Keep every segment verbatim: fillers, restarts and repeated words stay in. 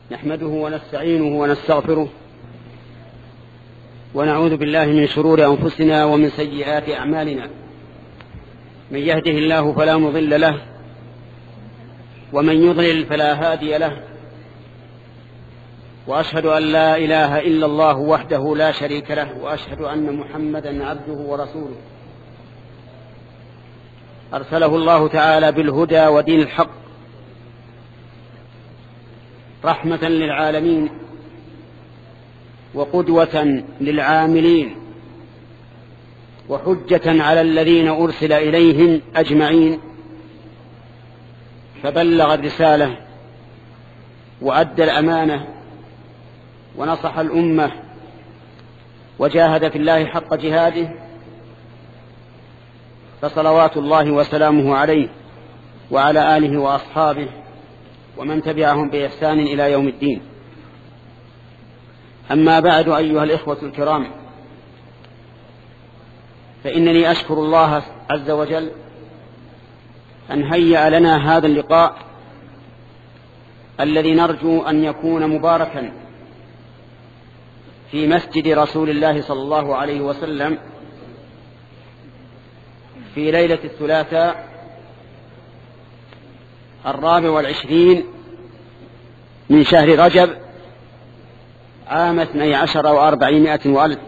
نحمده ونستعينه ونستغفره ونعوذ بالله من شرور أنفسنا ومن سيئات أعمالنا. من يهده الله فلا مضل له ومن يضلل فلا هادي له، وأشهد أن لا إله إلا الله وحده لا شريك له، وأشهد أن محمدا عبده ورسوله أرسله الله تعالى بالهدى ودين الحق رحمة للعالمين وقدوة للعاملين وحجة على الذين أرسل إليهم أجمعين، فبلغ الرسالة وأدى الأمانة ونصح الأمة وجاهد في الله حق جهاده، فصلوات الله وسلامه عليه وعلى آله وأصحابه ومن تبعهم بإحسان إلى يوم الدين. أما بعد، أيها الإخوة الكرام، فإنني أشكر الله عز وجل أن هيأ لنا هذا اللقاء الذي نرجو أن يكون مباركا في مسجد رسول الله صلى الله عليه وسلم في ليلة الثلاثاء الرابع والعشرين من شهر رجب عام اثني عشر وأربعمائة وألف.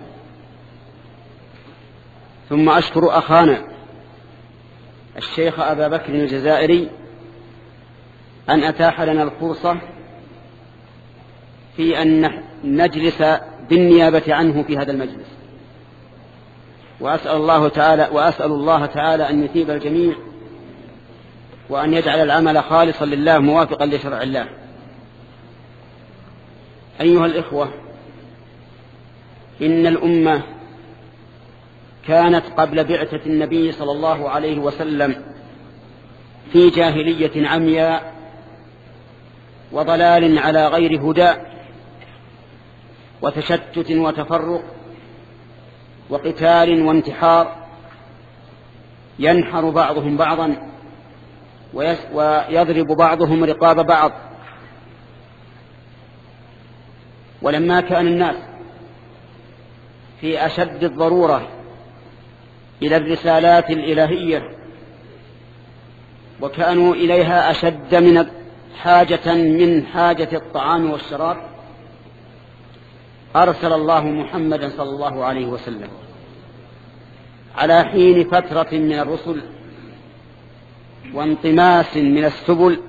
ثم أشكر أخانا الشيخ أبا بكر الجزائري أن أتاح لنا الفرصة في أن نجلس بالنيابة عنه في هذا المجلس، وأسأل الله تعالى وأسأل الله تعالى أن يثيب الجميع وأن يجعل العمل خالصا لله موافقا لشرع الله. أيها الإخوة، إن الأمة كانت قبل بعثة النبي صلى الله عليه وسلم في جاهلية عمياء وضلال على غير هدى وتشتت وتفرق وقتال وانتحار، ينحر بعضهم بعضا ويضرب بعضهم رقاب بعض. ولما كان الناس في أشد الضرورة إلى الرسالات الإلهية وكانوا إليها أشد من حاجة من حاجة الطعام والشراب، أرسل الله محمدا صلى الله عليه وسلم على حين فترة من الرسل وانطماس من السبل،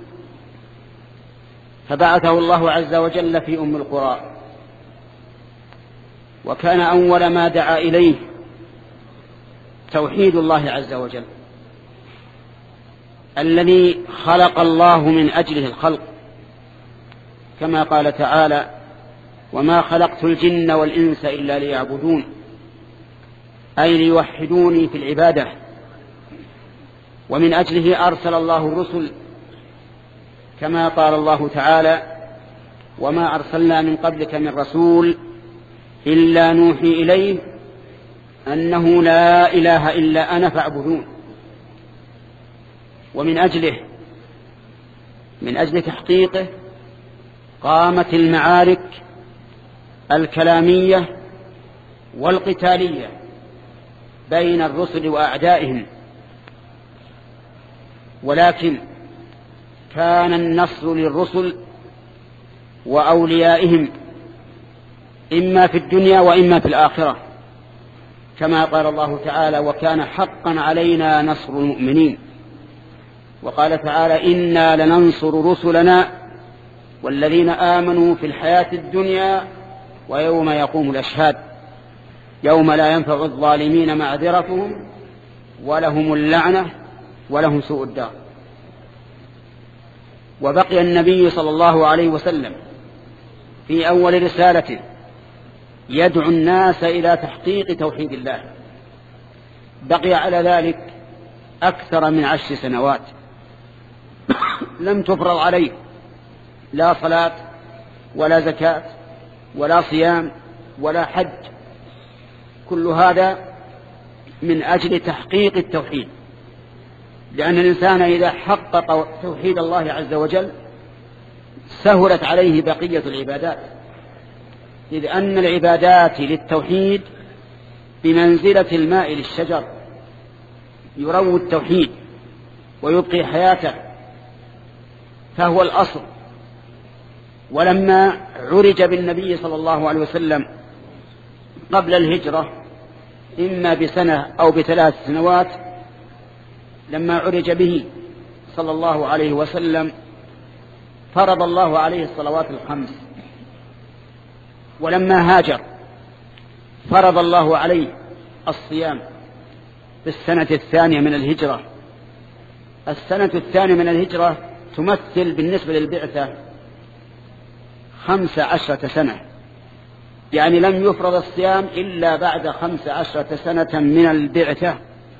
فبعثه الله عز وجل في أم القرى، وكان أول ما دعا إليه توحيد الله عز وجل الذي خلق الله من أجله الخلق، كما قال تعالى: وما خلقت الجن والإنس إلا ليعبدون، أي ليوحدوني في العبادة. ومن أجله أرسل الله الرسل، كما قال الله تعالى: وما أرسلنا من قبلك من رسول إلا نوحي إليه أنه لا إله إلا أنا فاعبدون. ومن أجله من أجل تحقيقه قامت المعارك الكلامية والقتالية بين الرسل وأعدائهم، ولكن كان النصر للرسل وأوليائهم إما في الدنيا وإما في الآخرة، كما قال الله تعالى: وكان حقا علينا نصر المؤمنين. وقال تعالى: إنا لننصر رسلنا والذين آمنوا في الحياة الدنيا ويوم يقوم الأشهاد، يوم لا ينفع الظالمين معذرتهم ولهم اللعنة ولهم سوء الدار. وبقي النبي صلى الله عليه وسلم في أول رسالته يدعو الناس إلى تحقيق توحيد الله، بقي على ذلك أكثر من عشر سنوات لم تفرض عليه لا صلاة ولا زكاة ولا صيام ولا حج، كل هذا من أجل تحقيق التوحيد، لأن الإنسان إذا حقق توحيد الله عز وجل سهلت عليه بقية العبادات، إذ أن العبادات للتوحيد بمنزلة الماء للشجر، يروي التوحيد ويبقي حياته، فهو الأصل. ولما عرج بالنبي صلى الله عليه وسلم قبل الهجرة إما بسنة أو بثلاث سنوات، لما عرج به صلى الله عليه وسلم فرض الله عليه الصلوات الخمس، ولما هاجر فرض الله عليه الصيام في السنة الثانية من الهجرة. السنة الثانية من الهجرة تمثل بالنسبة للبعثة خمس عشرة سنة، يعني لم يفرض الصيام إلا بعد خمس عشرة سنة من البعثة.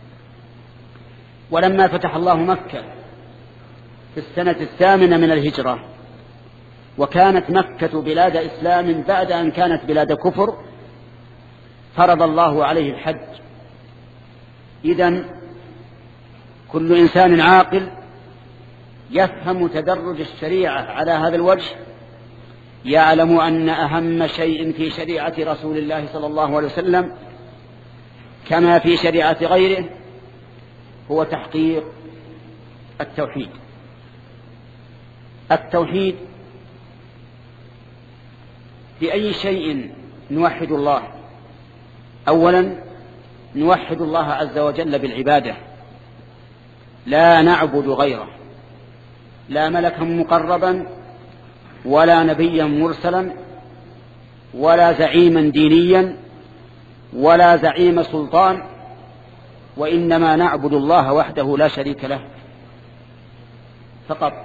ولما فتح الله مكة في السنة الثامنة من الهجرة، وكانت مكة بلاد إسلام بعد أن كانت بلاد كفر، فرض الله عليه الحج. إذن كل إنسان عاقل يفهم تدرج الشريعة على هذا الوجه يعلم أن أهم شيء في شريعة رسول الله صلى الله عليه وسلم كما في شريعة غيره هو تحقيق التوحيد. التوحيد في أي شيء نوحد الله. أولا نوحد الله عز وجل بالعبادة، لا نعبد غيره، لا ملكا مقربا ولا نبيا مرسلا ولا زعيما دينيا ولا زعيم سلطان، وإنما نعبد الله وحده لا شريك له فقط.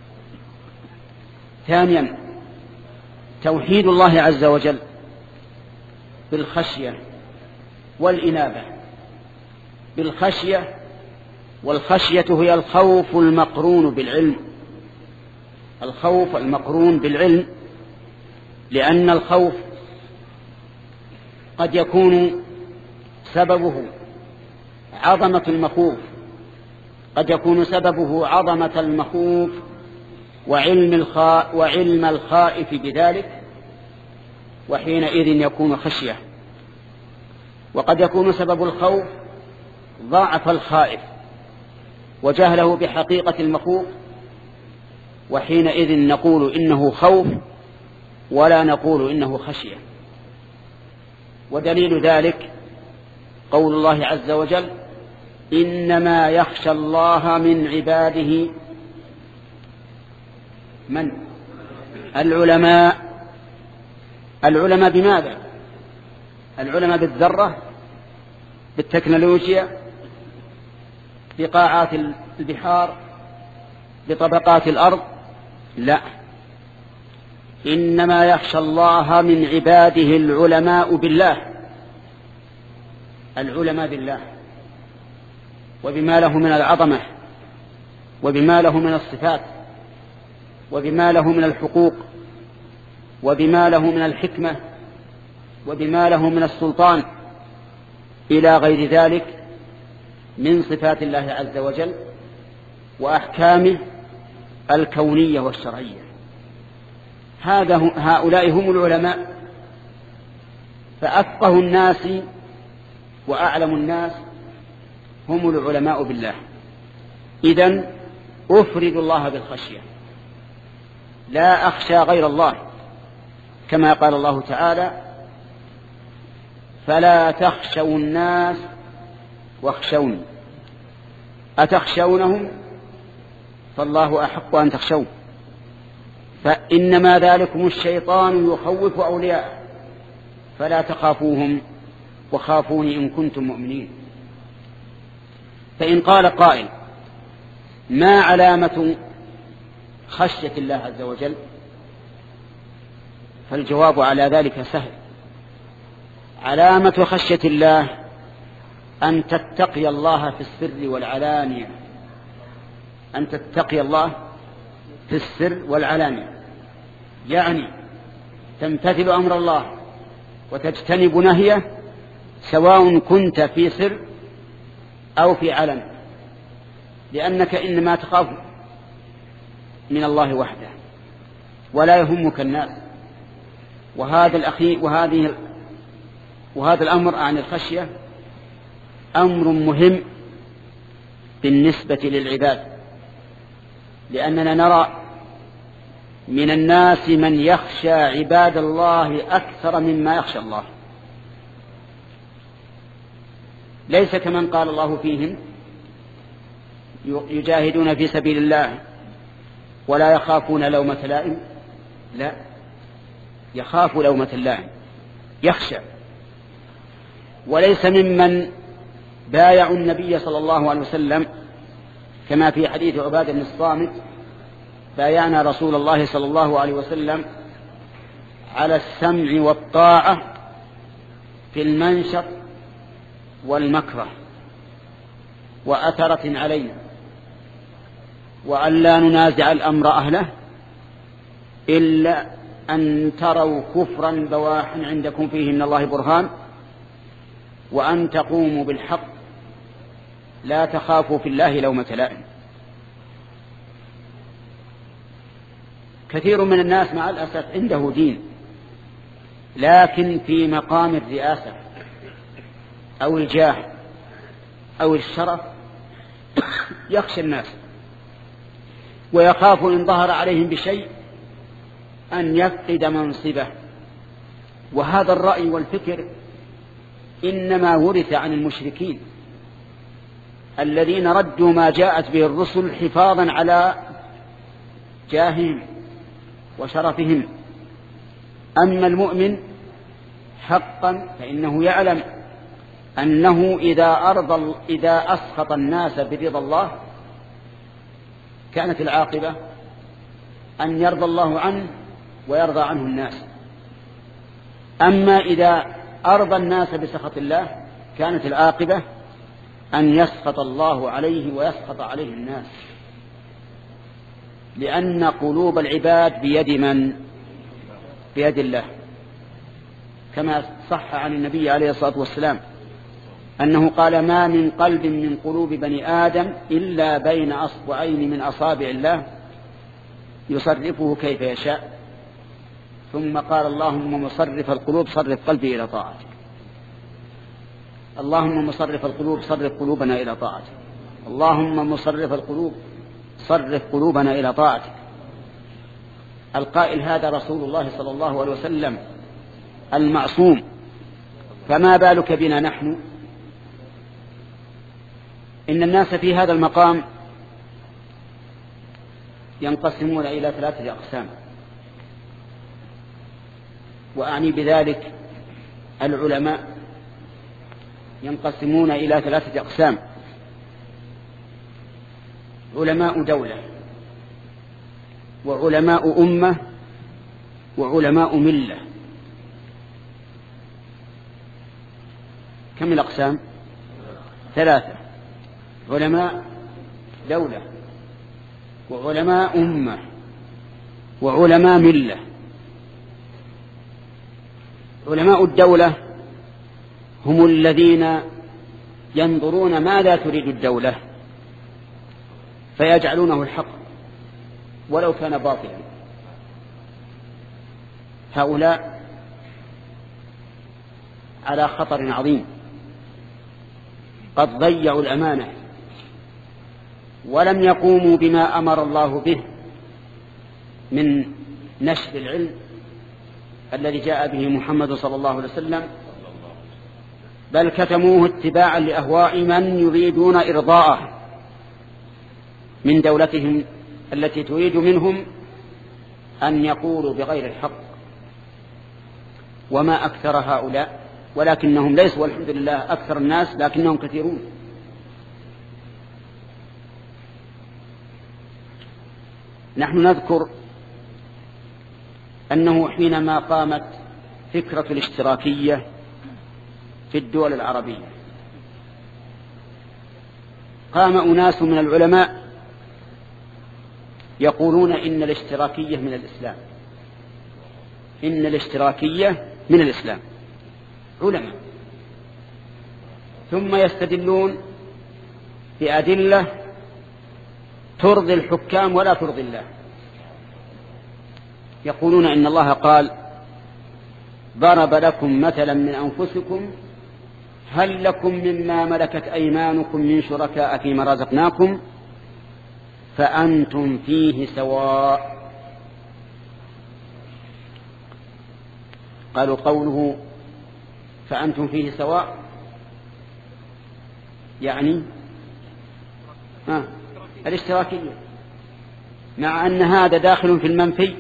ثانيا توحيد الله عز وجل بالخشية والإنابة. بالخشية، والخشية هي الخوف المقرون بالعلم، الخوف المقرون بالعلم، لأن الخوف قد يكون سببه عظمة المخوف، قد يكون سببه عظمة المخوف وعلم الخا وعلم الخائف بذلك، وحينئذ يكون خشية. وقد يكون سبب الخوف ضعف الخائف وجهله بحقيقة المخوف، وحينئذ نقول إنه خوف ولا نقول إنه خشية. ودليل ذلك قول الله عز وجل: إنما يخشى الله من عباده من؟ العلماء. العلماء بماذا؟ العلماء بالذرة، بالتكنولوجيا، بقاعات البحار، بطبقات الأرض؟ لا، إنما يخشى الله من عباده العلماء بالله، العلماء بالله وبما له من العظمة وبما له من الصفات وبما له من الحقوق وبما له من الحكمة وبما له من السلطان إلى غير ذلك من صفات الله عز وجل وأحكامه الكونية والشرعية. هذا هؤلاء هم العلماء، فأفقه الناس وأعلم الناس هم العلماء بالله. إذن أفرد الله بالخشية، لا أخشى غير الله، كما قال الله تعالى: فلا تخشوا الناس واخشوني أتخشونهم فالله أحق أن تخشوه فإنما ذلكم الشيطان يخوف أولياءه فلا تخافوهم وخافوني إن كنتم مؤمنين. فإن قال قائل: ما علامة خشية الله عز وجل؟ فالجواب على ذلك سهل. علامة خشية الله أن تتقي الله في السر والعلانية، أن تتقي الله في السر والعلانية، يعني تمتثل أمر الله وتجتنب نهيه سواء كنت في سر أو في علن، لأنك إنما تخاف من الله وحده. ولا يهمك الناس. وهذا الأخي وهذه وهذا الأمر عن الخشية أمر مهم بالنسبة للعباد، لأننا نرى من الناس من يخشى عباد الله أكثر مما يخشى الله، ليس كمن قال الله فيهم يجاهدون في سبيل الله ولا يخافون لومة لائم، لا، يخاف لومة اللائم، يخشى. وليس ممن بايعوا النبي صلى الله عليه وسلم كما في حديث عبادة بن الصامت: بايعنا رسول الله صلى الله عليه وسلم على السمع والطاعة في المنشط والمكره وأثرة علينا، وأن لا ننازع الأمر أهله إلا أن تروا كفرا بواحا عندكم فيه من الله برهان، وأن تقوموا بالحق لا تخافوا في الله لومة لائم. كثير من الناس مع الأسف عنده دين، لكن في مقام الرئاسة أو الجاه أو الشرف يخشى الناس، ويخاف إن ظهر عليهم بشيء أن يفقد منصبه. وهذا الرأي والفكر إنما ورث عن المشركين الذين ردوا ما جاءت به الرسل حفاظا على جاههم وشرفهم. أما المؤمن حقا فإنه يعلم أنه إذا أرضى إذا أسخط الناس برضا الله كانت العاقبة أن يرضى الله عنه ويرضى عنه الناس. أما إذا أرضى الناس بسخط الله كانت العاقبة أن يسخط الله عليه ويسخط عليه الناس، لأن قلوب العباد بيد من؟ بيد الله، كما صح عن النبي عليه الصلاة والسلام أنه قال: ما من قلب من قلوب بني آدم إلا بين أصبعين من أصابع الله يصرفه كيف يشاء. ثم قال: اللهم مصرف القلوب صرف قلبي إلى طاعتك. اللهم مصرف القلوب صرف قلوبنا إلى طاعتك. اللهم مصرف القلوب صرف قلوبنا إلى طاعتك. القائل هذا رسول الله صلى الله عليه وسلم المعصوم، فما بالك بنا نحن؟ إن الناس في هذا المقام ينقسمون إلى ثلاثة أقسام، وأعني بذلك العلماء ينقسمون إلى ثلاثة أقسام: علماء دولة، وعلماء أمة، وعلماء ملة. كم الأقسام؟ ثلاثة: علماء دولة، وعلماء أمة، وعلماء ملة. علماء الدولة هم الذين ينظرون ماذا تريد الدولة فيجعلونه الحق ولو كان باطلا. هؤلاء على خطر عظيم، قد ضيعوا الأمانة ولم يقوموا بما أمر الله به من نشر العلم الذي جاء به محمد صلى الله عليه وسلم، بل كتموه اتباعا لأهواء من يريدون إرضاءه من دولتهم التي تريد منهم أن يقولوا بغير الحق. وما أكثر هؤلاء، ولكنهم ليسوا والحمد لله أكثر الناس، لكنهم كثيرون. نحن نذكر أنه حينما قامت فكرة الاشتراكية في الدول العربية قام أناس من العلماء يقولون إن الاشتراكية من الإسلام، إن الاشتراكية من الإسلام، علماء، ثم يستدلون بأدلة ترضي الحكام ولا ترضي الله. يقولون إن الله قال ضرب لكم مثلا من أنفسكم هل لكم مما ملكت أيمانكم من شركاء فيما رزقناكم فأنتم فيه سواء. قالوا قوله فأنتم فيه سواء يعني آه الاشتراكية، مع أن هذا داخل في المنفي.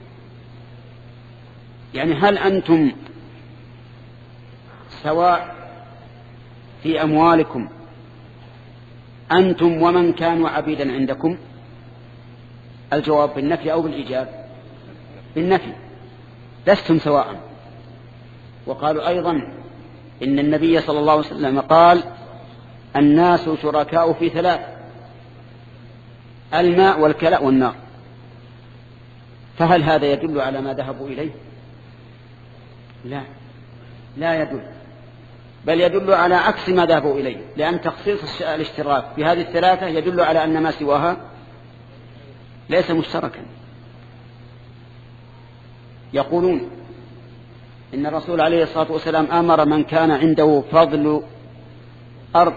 يعني هل أنتم سواء في أموالكم أنتم ومن كانوا عبيدا عندكم؟ الجواب بالنفي أو بالإيجاب؟ بالنفي، لستم سواء. وقالوا أيضا إن النبي صلى الله عليه وسلم قال الناس شركاء في ثلاث: الماء والكلاء والنار. فهل هذا يدل على ما ذهبوا إليه؟ لا، لا يدل، بل يدل على عكس ما ذهبوا إليه، لأن تخصيص الاشتراك في هذه الثلاثة يدل على أن ما سواها ليس مشتركا. يقولون إن الرسول عليه الصلاة والسلام أمر من كان عنده فضل أرض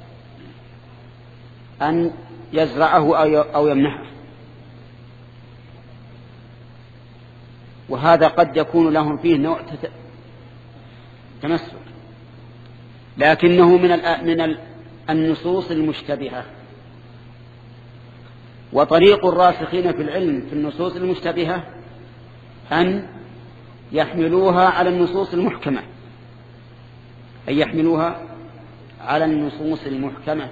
أن يزرعه أو يمنحه، وهذا قد يكون لهم فيه نوع تمسك، لكنه من من النصوص المشتبهة. وطريق الراسخين في العلم في النصوص المشتبهة أن يحملوها على النصوص المحكمة، أن يحملوها على النصوص المحكمة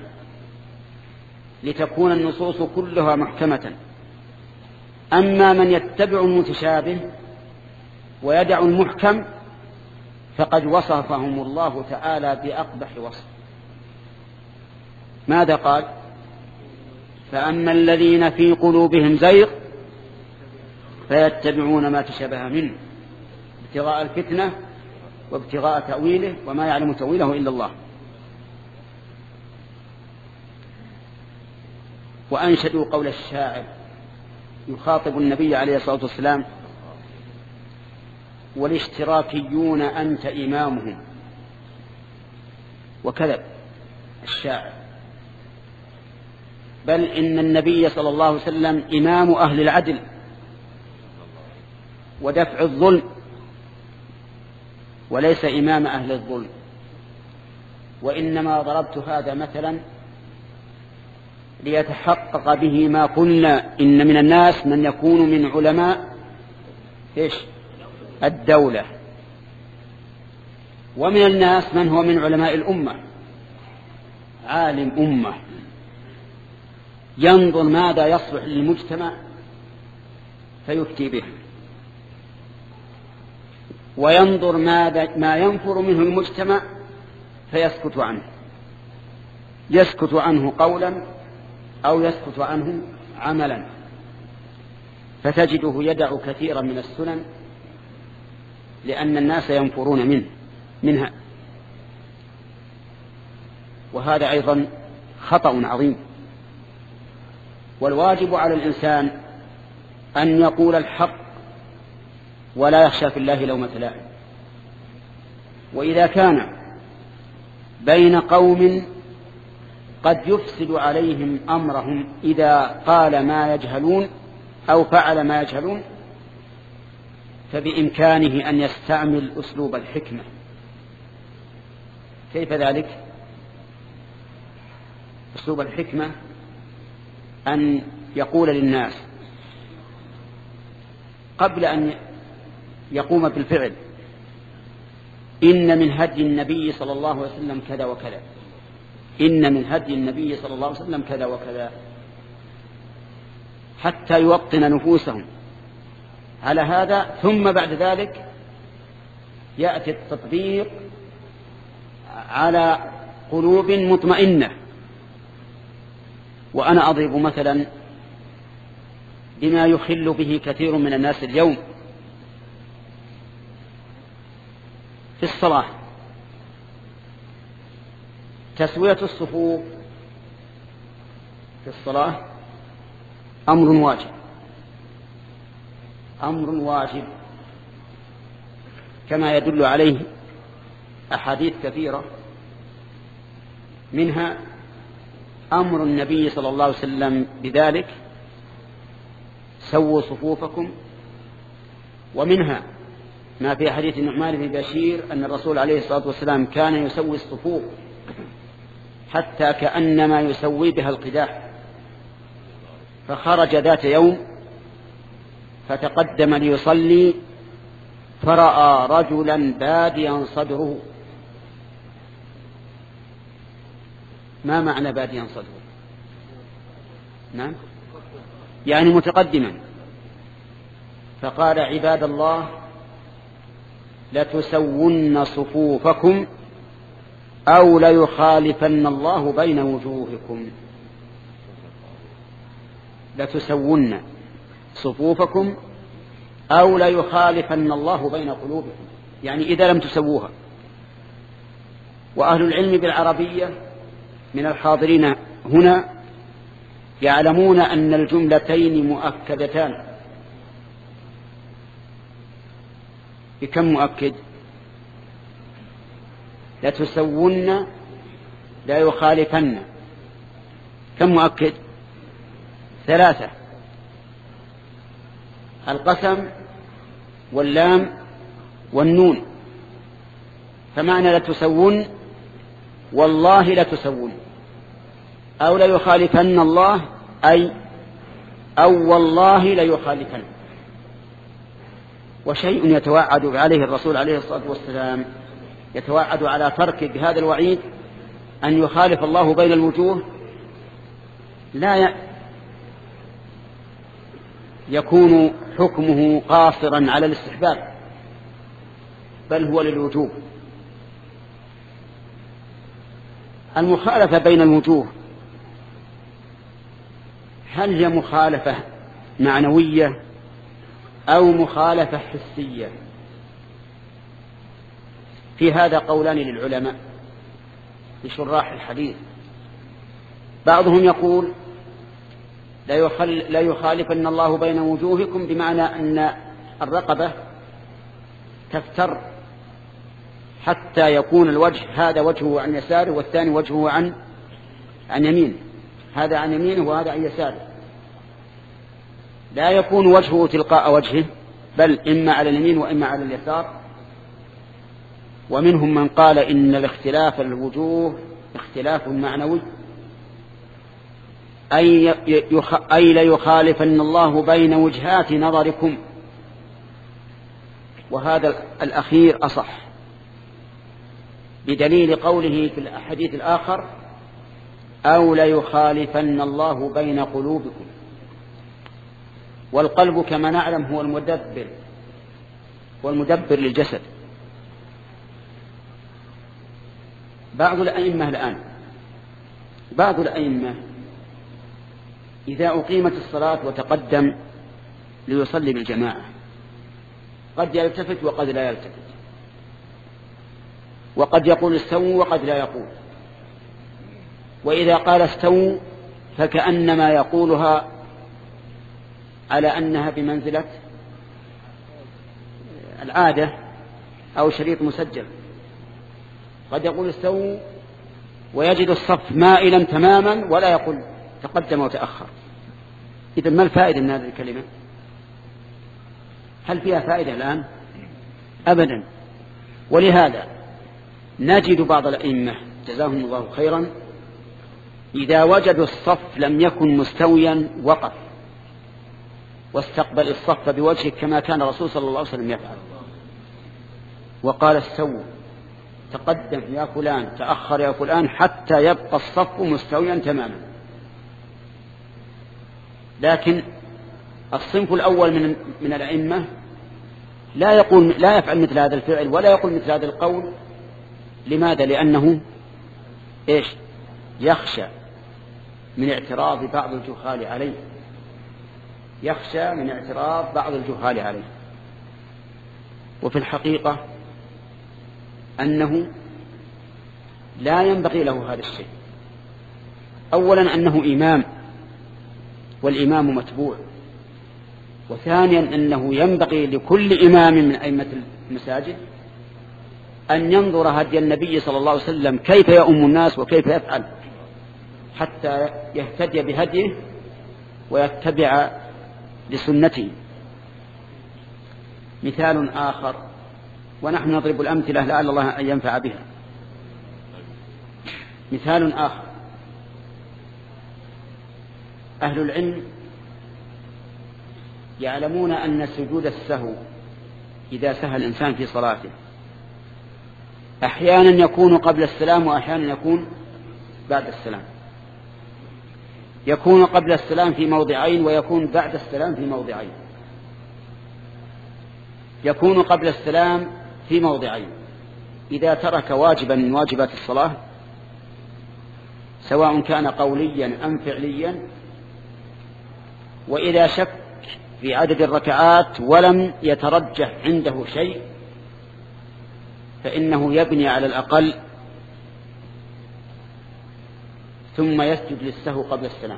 لتكون النصوص كلها محكمة. أما من يتبع المتشابه ويدع المحكم فقد وصفهم الله تعالى بأقبح وصف. ماذا قال؟ فأما الذين في قلوبهم زيغ فيتبعون ما تشابه منه ابتغاء الفتنة وابتغاء تأويله وما يعلم تأويله إلا الله. وأنشدوا قول الشاعر يخاطب النبي عليه الصلاة والسلام: والاشتراكيون أنت إمامهم. وكذب الشاعر، بل إن النبي صلى الله عليه وسلم إمام أهل العدل ودفع الظلم، وليس إمام أهل الظلم. وإنما ضربت هذا مثلا ليتحقق به ما قلنا إن من الناس من يكون من علماء إيش؟ الدولة، ومن الناس من هو من علماء الأمة، عالم أمة ينظر ماذا يصلح للمجتمع فيفتي به، وينظر ماذا ما ينفر منه المجتمع فيسكت عنه، يسكت عنه قولا أو يسكت عنه عملا، فتجده يدع كثيرا من السنن لأن الناس ينفرون منه منها. وهذا أيضا خطأ عظيم. والواجب على الإنسان أن يقول الحق ولا يخشى في الله لومة لائم. وإذا كان بين قوم قد يفسد عليهم أمرهم إذا قال ما يجهلون أو فعل ما يجهلون فبإمكانه أن يستعمل أسلوب الحكمة. كيف ذلك؟ أسلوب الحكمة أن يقول للناس قبل أن يقوم بالفعل: إن من هدي النبي صلى الله عليه وسلم كذا وكذا، إن من هدي النبي صلى الله عليه وسلم كذا وكذا، حتى يوطن نفوسهم على هذا. ثم بعد ذلك يأتي التطبيق على قلوب مطمئنة. وأنا أضرب مثلا بما يخل به كثير من الناس اليوم في الصلاة. تسوية الصفوف في الصلاة أمر واجب، أمر واجب كما يدل عليه أحاديث كثيرة، منها أمر النبي صلى الله عليه وسلم بذلك: سووا صفوفكم. ومنها ما في حديث النعمان بن بشير أن الرسول عليه الصلاة والسلام كان يسوي الصفوف حتى كأنما يسوي بها القداح، فخرج ذات يوم فتقدم ليصلي فرأى رجلا باديا صدره. ما معنى باديا صدره؟ نعم، يعني متقدما. فقال: عباد الله، لتسون صفوفكم أو ليخالفن الله بين وجوهكم. لتسون صفوفكم أو ليخالفن الله بين قلوبكم، يعني إذا لم تسووها. وأهل العلم بالعربية من الحاضرين هنا يعلمون أن الجملتين مؤكدتان. بكم مؤكد؟ لتسون لا يخالفن. كم مؤكد؟ ثلاثة: القسم واللام والنون. فمعنى لتسون: والله لتسون، أو ليخالفن الله، أي أو والله ليخالفن. وشيء يتوعد عليه الرسول عليه الصلاة والسلام، يتوعد على ترك بهذا الوعيد أن يخالف الله بين الوجوه، لا يكون حكمه قاصرا على الاستحباب، بل هو للوجوب. المخالفة بين الوجوه هل هي مخالفة معنوية أو مخالفة حسية؟ في هذا قولان للعلماء لشراح الحديث. بعضهم يقول: لا يخالفن الله بين وجوهكم، بمعنى أن الرقبة تفتر حتى يكون الوجه هذا وجهه عن يساره والثاني وجهه عن عن يمينه، هذا عن يمينه وهذا عن يساره، لا يكون وجهه تلقاء وجهه، بل إما على اليمين وإما على اليسار. ومنهم من قال إن الاختلاف الوجوه اختلاف معنوي، أي, يخ... أي ليخالفن الله بين وجهات نظركم، وهذا الأخير أصح، بدليل قوله في الحديث الآخر: أو ليخالفن الله بين قلوبكم. والقلب كما نعلم هو المدبر، والمدبر للجسد. بعض الأئمة الآن بعض الأئمة إذا أقيمت الصلاة وتقدم ليصلي بالجماعة قد يلتفت وقد لا يلتفت، وقد يقول استووا وقد لا يقول. وإذا قال استووا فكأنما يقولها على أنها بمنزلة العادة أو شريط مسجل. قد يقول استووا ويجد الصف مائلا تماما ولا يقول تقدم وتأخر. إذن ما الفائدة من هذه الكلمة؟ هل فيها فائدة الآن؟ أبدا. ولهذا نجد بعض الأئمة جزاهم الله خيرا إذا وجدوا الصف لم يكن مستويا وقف واستقبل الصف بوجهه كما كان الرسول صلى الله عليه وسلم يفعل، وقال استووا، تقدم يا فلان، تأخر يا فلان، حتى يبقى الصف مستويا تماما. لكن الصنف الأول من من الأئمة لا يقول لا يفعل مثل هذا الفعل ولا يقول مثل هذا القول. لماذا؟ لأنه إيش؟ يخشى من اعتراض بعض الجهال عليه، يخشى من اعتراض بعض الجهال عليه. وفي الحقيقة أنه لا ينبغي له هذا الشيء. أولا أنه إمام، والإمام متبوع، وثانيا أنه ينبغي لكل إمام من أئمة المساجد أن ينظر هدي النبي صلى الله عليه وسلم كيف يؤم الناس وكيف يفعل حتى يهتدي بهديه ويتبع لسنته. مثال آخر، ونحن نضرب الأمثلة لعل الله أن ينفع بها. مثال آخر، أهل العلم يعلمون أن سجود السهو إذا سهى الإنسان في صلاته أحيانا يكون قبل السلام وأحيانا يكون بعد السلام. يكون قبل السلام في موضعين ويكون بعد السلام في موضعين. يكون قبل السلام في موضعين إذا ترك واجبا من واجبات الصلاة سواء كان قوليا أم فعليا، وإذا شك في عدد الركعات ولم يترجح عنده شيء فإنه يبني على الأقل ثم يسجد للسهو قبل السلام.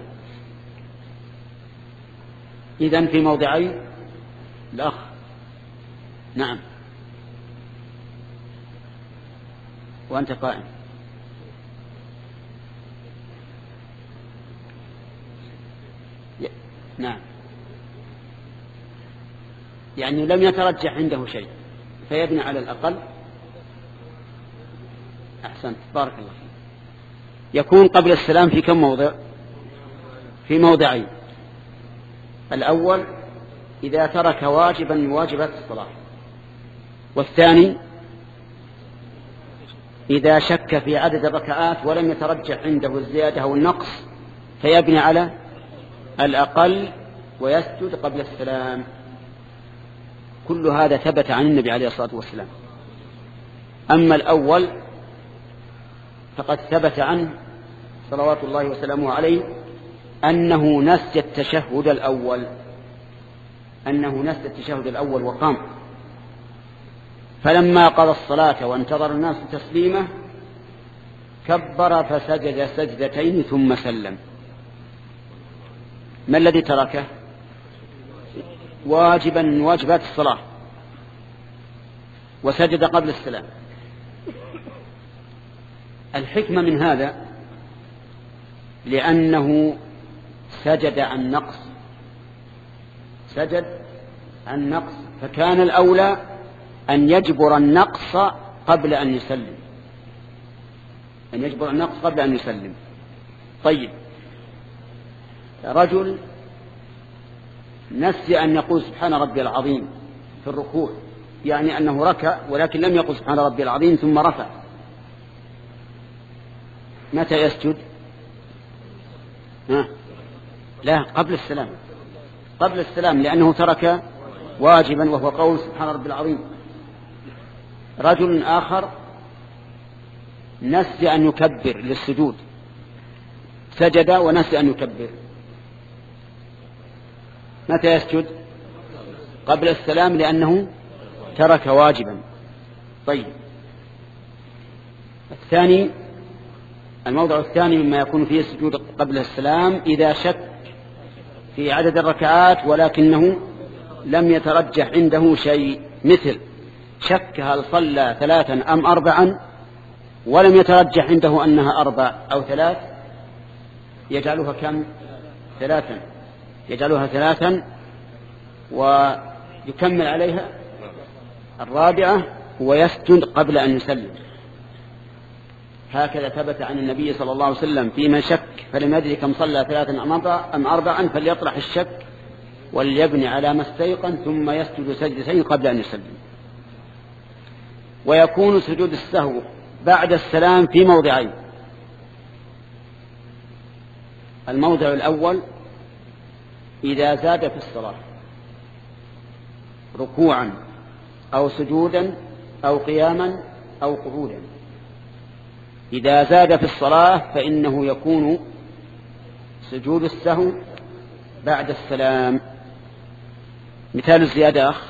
إذن في موضعين. الأخ نعم وأنت قائم. نعم يعني لم يترجح عنده شيء فيبني على الأقل. أحسنت بارك الله فيك. يكون قبل السلام في كم موضع؟ في موضعين. الأول إذا ترك واجبا من واجبات الصلاة، والثاني إذا شك في عدد الركعات ولم يترجح عنده الزيادة أو النقص فيبني على الأقل ويسجد قبل السلام. كل هذا ثبت عن النبي عليه الصلاة والسلام. أما الأول فقد ثبت عنه صلوات الله وسلامه عليه أنه نسي التشهد الأول أنه نسي التشهد الأول وقام، فلما قضى الصلاة وانتظر الناس تسليمه كبر فسجد سجدتين ثم سلم. ما الذي تركه؟ واجبا من واجبات الصلاة وسجد قبل السلام. الحكمة من هذا لأنه سجد عن نقص سجد عن نقص فكان الأولى أن يجبر النقص قبل أن يسلم أن يجبر النقص قبل أن يسلم. طيب، رجل نسي أن يقول سبحان ربي العظيم في الركوع، يعني أنه ركع ولكن لم يقل سبحان ربي العظيم ثم رفع، متى يسجد؟ ها؟ لا، قبل السلام قبل السلام لأنه ترك واجبا وهو قول سبحان ربي العظيم. رجل آخر نسي أن يكبر للسجود، سجد ونسي أن يكبر، متى يسجد؟ قبل السلام لأنه ترك واجبا. طيب، الثاني الموضع الثاني مما يكون فيه السجود قبل السلام إذا شك في عدد الركعات ولكنه لم يترجح عنده شيء، مثل شك هل صلى ثلاثا أم أربعا ولم يترجح عنده أنها أربع أو ثلاث، يجعلها كم؟ ثلاثا يجعلها ثلاثا ويكمل عليها الرابعة ويسجد قبل أن يسلم. هكذا ثبت عن النبي صلى الله عليه وسلم في من شك فلم يدري كم صلى ثلاثا أم أربعا فليطرح الشك وليبني على ما استيقن ثم يسجد سجدتين قبل أن يسلم. ويكون سجود السهو بعد السلام في موضعين. الموضع الأول إذا زاد في الصلاة ركوعا أو سجودا أو قياما أو قعودا، إذا زاد في الصلاة فإنه يكون سجود السهو بعد السلام. مثال الزيادة أخ،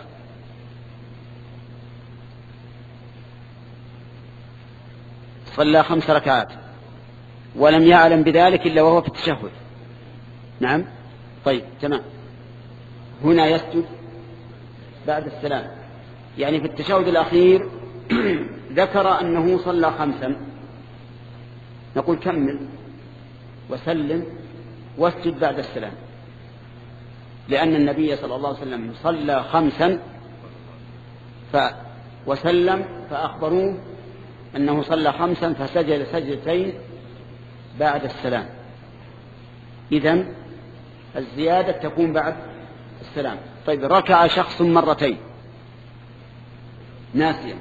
صلى خمس ركعات ولم يعلم بذلك إلا وهو في التشهد. نعم، طيب تمام. هنا يسجد بعد السلام. يعني في التشهد الأخير ذكر أنه صلى خمسا، نقول كمل وسلم واسجد بعد السلام، لأن النبي صلى الله عليه وسلم صلى خمسا ف وسلم فأخبروه أنه صلى خمسا فسجد سجدتين بعد السلام. إذن الزيادة تكون بعد السلام. طيب ركع شخص مرتين ناسيا،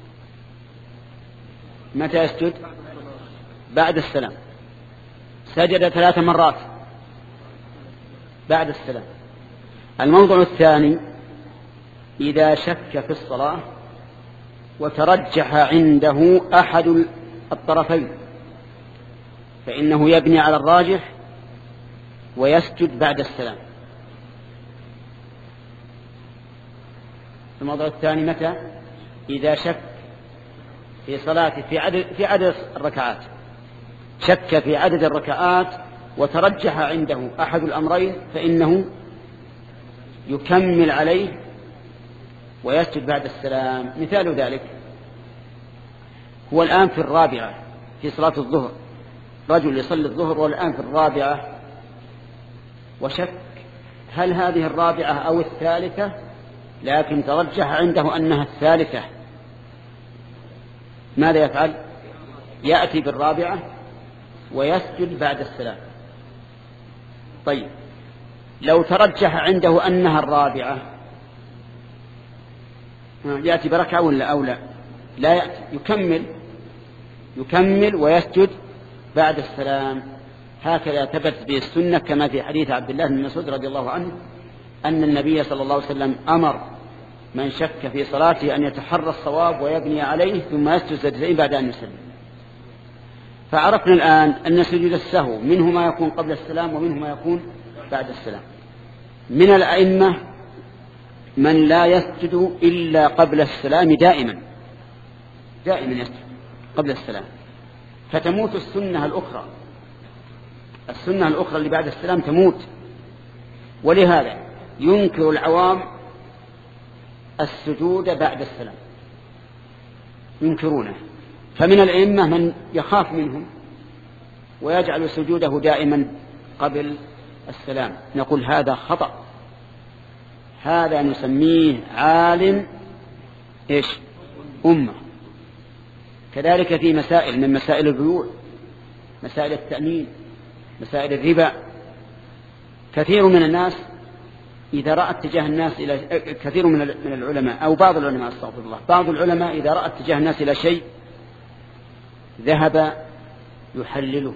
متى يسجد؟ بعد السلام. سجد ثلاث مرات بعد السلام. الموضوع الثاني إذا شك في الصلاة وترجح عنده أحد الطرفين فإنه يبني على الراجح ويسجد بعد السلام. الموضوع الثاني متى؟ إذا شك في صلاته في عدد, في عدد الركعات، شك في عدد الركعات وترجح عنده أحد الأمرين فإنه يكمل عليه ويسجد بعد السلام. مثال ذلك هو الآن في الرابعة في صلاة الظهر، رجل يصلي الظهر والآن في الرابعة وشك هل هذه الرابعة أو الثالثة، لكن ترجح عنده أنها الثالثة. ماذا يفعل؟ يأتي بالرابعة ويسجد بعد السلام. طيب لو ترجح عنده أنها الرابعة يأتي بركعة ولا أو لا؟ لا يأتي، يكمل يكمل ويسجد بعد السلام. هكذا ثبت به السنة كما في حديث عبد الله بن مسعود رضي الله عنه أن النبي صلى الله عليه وسلم أمر من شك في صلاته أن يتحرى الصواب ويبني عليه ثم يسجد سجدتين بعد أن يسلم. فعرفنا الآن أن سجود السهو منه ما يكون قبل السلام ومنه ما يكون بعد السلام. من الأئمة من لا يسجد إلا قبل السلام دائما دائما يسجد قبل السلام، فتموت السنة الأخرى السنة الأخرى اللي بعد السلام تموت. ولهذا ينكر العوام السجود بعد السلام، ينكرونه. فمن الأئمة من يخاف منهم ويجعل سجوده دائما قبل السلام. نقول هذا خطأ، هذا نسميه عالم إيش؟ أمة. كذلك في مسائل من مسائل البيوع، مسائل التأمين، مسائل الربا، كثير من الناس إذا رأى اتجاه الناس إلى كثير من من العلماء أو بعض العلماء استغفر الله بعض العلماء إذا رأى اتجاه الناس إلى شيء ذهب يحلله،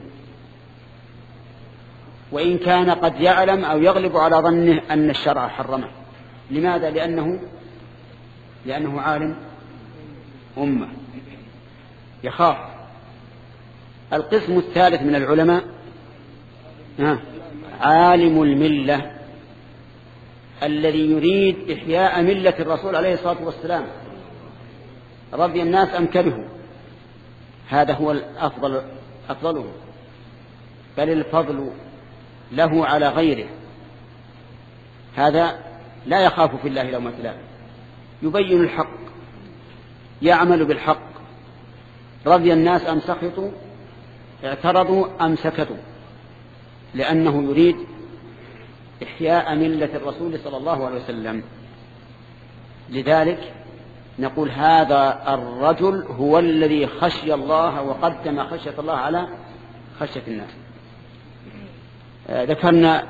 وإن كان قد يعلم أو يغلب على ظنه أن الشرع حرمه. لماذا؟ لأنه لأنه عالم أمة يخاف. القسم الثالث من العلماء عالم الملة الذي يريد إحياء ملة الرسول عليه الصلاة والسلام، رضي الناس أم كرهوا، هذا هو الأفضل أفضله، بل الفضل له على غيره. هذا لا يخاف في الله لومة لائم، يبين الحق، يعمل بالحق، رضي الناس أم سخطوا، اعترضوا أم سكتوا، لأنه يريد إحياء ملة الرسول صلى الله عليه وسلم. لذلك نقول هذا الرجل هو الذي خشي الله وقدم خشية الله على خشية الناس. ذكرنا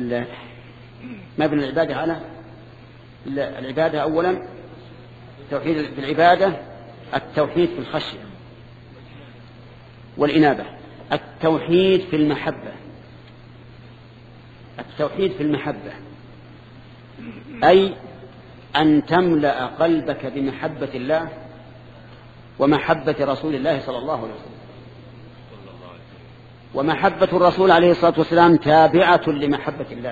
مبنى العبادة على العبادة أولا التوحيد في العبادة، التوحيد في الخشية والإنابة، التوحيد في المحبة. التوحيد في المحبة أي أن تملأ قلبك بمحبة الله ومحبة رسول الله صلى الله عليه وسلم. ومحبة الرسول عليه الصلاة والسلام تابعة لمحبة الله،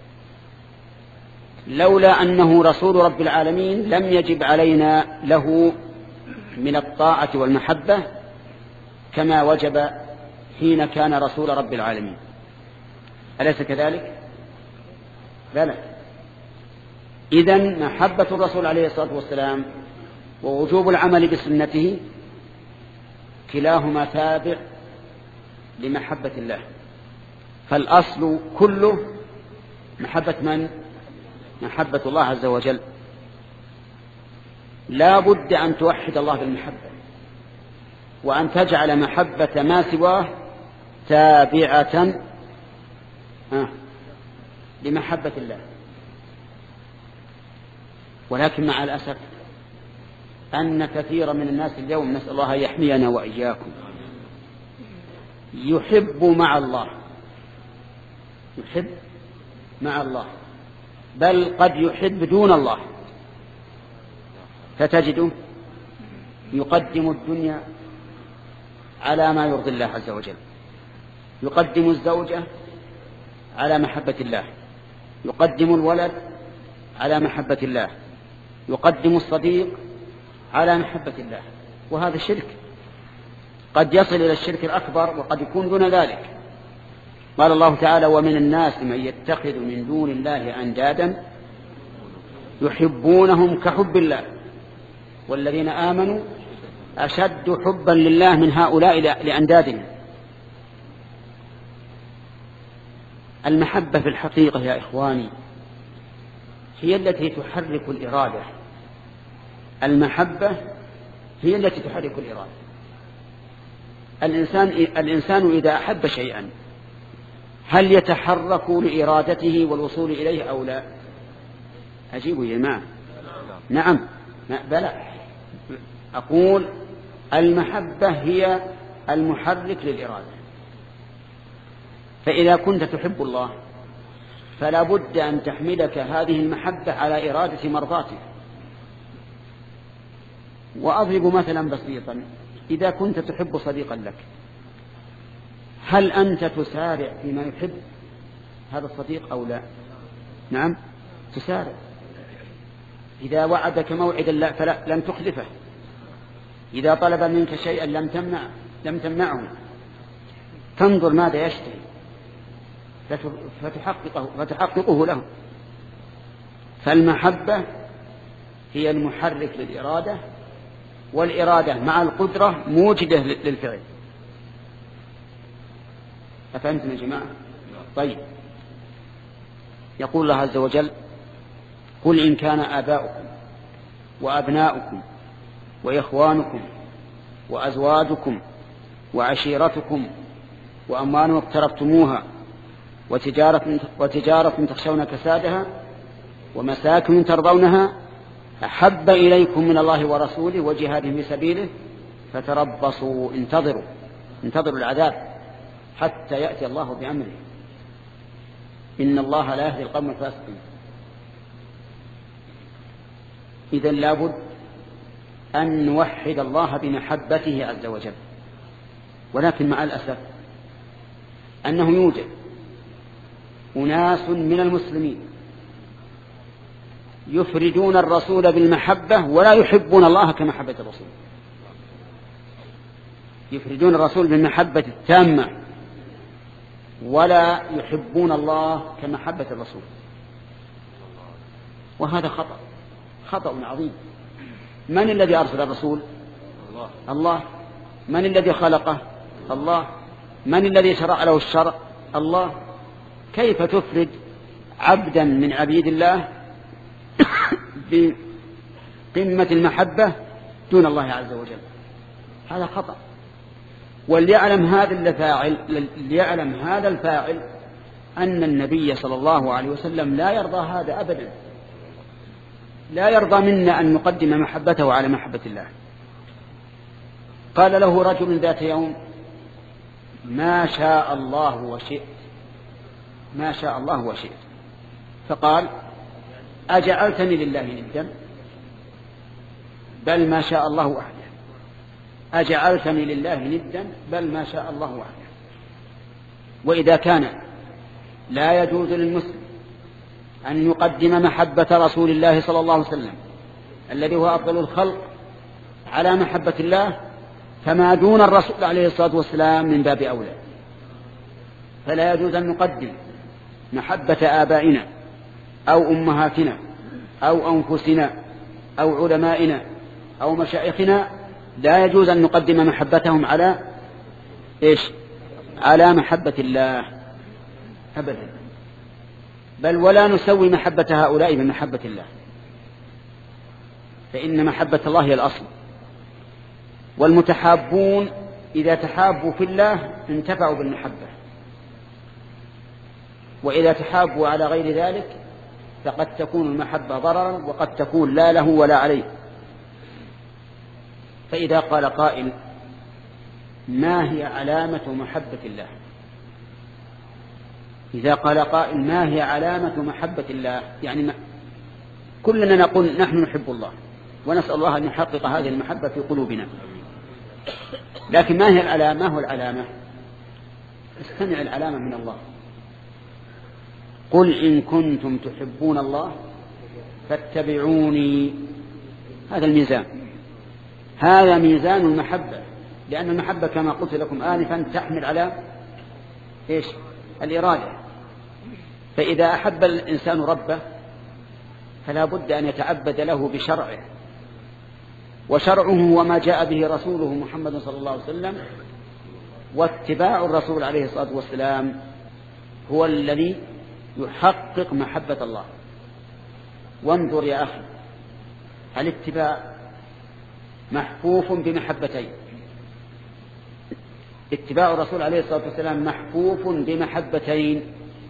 لولا أنه رسول رب العالمين لم يجب علينا له من الطاعة والمحبة كما وجب حين كان رسول رب العالمين. أليس كذلك؟ بلى. إذن محبة الرسول عليه الصلاة والسلام ووجوب العمل بسنته كلاهما تابع لمحبة الله، فالأصل كله محبة من؟ محبة الله عز وجل. لا بد أن توحد الله بالمحبة، وأن تجعل محبة ما سواه تابعة لمحبة الله. ولكن مع الأسف أن كثير من الناس اليوم، نسأل الله أن يحمينا وإياكم، يحب مع الله، يحب مع الله، بل قد يحب دون الله، فتجده يقدم الدنيا على ما يرضي الله عز وجل، يقدم الزوجة على محبة الله، يقدم الولد على محبة الله، يقدم الصديق على محبة الله، وهذا الشرك قد يصل إلى الشرك الأكبر وقد يكون دون ذلك. قال الله تعالى: ومن الناس من يتخذ من دون الله أندادا يحبونهم كحب الله والذين آمنوا أشد حبا لله من هؤلاء لأندادهم. المحبة في الحقيقة يا إخواني هي التي تحرك الإرادة، المحبة هي التي تحرك الإرادة. الإنسان, الإنسان إذا أحب شيئا هل يتحرك لإرادته والوصول إليه أو لا؟ أجيبوا يا جماعة. نعم بلى. أقول المحبة هي المحرك للإرادة. فإذا كنت تحب الله فلا بد أن تحملك هذه المحبة على إرادة مرضاته. وأضرب مثلا بسيطا: إذا كنت تحب صديقا لك، هل أنت تسارع فيما يحب هذا الصديق أو لا؟ نعم تسارع. إذا وعدك موعدا فلا لن تخلفه، إذا طلب منك شيئا لم تمنع لم تمنعه، تنظر ماذا يشتهي فتحققه, فتحققه له. فالمحبة هي المحرك للإرادة، والإرادة مع القدرة موجدة للفعل. أفهمتم يا جماعة؟ طيب، يقول الله عز وجل: قل إن كان آباؤكم وأبناؤكم وإخوانكم وأزواجكم وعشيرتكم وأموال اقترفتموها وتجارة, وتجارة تخشون كسادها ومساكن ترضونها أحب إليكم من الله ورسوله وجهاد في سبيله فتربصوا انتظروا انتظروا العذاب حتى يأتي الله بأمره إن الله لا يهدي القوم الفاسقين. إذن لابد أن نوحد الله بمحبته عز وجل. ولكن مع الأسف أنه يوجد أناس من المسلمين يفردون الرسول بالمحبة ولا يحبون الله كمحبة الرسول، يفردون الرسول بالمحبة التامة ولا يحبون الله كمحبة الرسول، وهذا خطأ خطأ عظيم. من الذي أرسل الرسول؟ الله. الله. من الذي خلقه؟ الله. من الذي شرع له الشرع؟ الله. كيف تفرد عبدا من عبيد الله بقمة المحبة دون الله عز وجل؟ هذا خطأ. وليعلم هذا الفاعل ليعلم هذا الفاعل أن النبي صلى الله عليه وسلم لا يرضى هذا أبدا، لا يرضى منا أن نقدم محبته على محبة الله. قال له رجل ذات يوم: ما شاء الله وشئت، ما شاء الله وشئت. فقال: أجعلتني لله ندا؟ بل ما شاء الله وحده. أجعلتني لله ندا؟ بل ما شاء الله وحده. وإذا كان لا يجوز للمسلم أن يقدم محبة رسول الله صلى الله عليه وسلم الذي هو أفضل الخلق على محبة الله، فما دون الرسول عليه الصلاة والسلام من باب أولى. فلا يجوز أن نقدم محبة آبائنا أو أمهاتنا أو أنفسنا أو علمائنا أو مشايخنا لا يجوز أن نقدم محبتهم على إيش؟ على محبة الله أبدا، بل ولا نسوي محبة هؤلاء بمحبة الله، فإن محبة الله هي الأصل. والمتحابون إذا تحابوا في الله انتفعوا بالمحبة، وإذا تحابوا على غير ذلك فقد تكون المحبة ضررا وقد تكون لا له ولا عليه. فإذا قال قائل ما هي علامة محبة الله؟ إذا قال قائل ما هي علامة محبة الله، يعني ما كلنا نقول نحن نحب الله ونسأل الله أن يحقق هذه المحبة في قلوبنا، لكن ما هي العلامة؟ ما هو العلامة؟ استمع العلامة من الله. قل إن كنتم تحبون الله فاتبعوني. هذا الميزان، هذا ميزان المحبة، لأن المحبة كما قلت لكم آنفا تحمل على إيش؟ الإرادة. فإذا أحب الإنسان ربه فلا بد أن يتعبد له بشرعه، وشرعه وما جاء به رسوله محمد صلى الله عليه وسلم، واتباع الرسول عليه الصلاة والسلام هو الذي يحقق محبة الله. وانظر يا أخي، الاتباع محفوف بمحبتين. اتباع الرسول عليه الصلاة والسلام محفوف بمحبتين: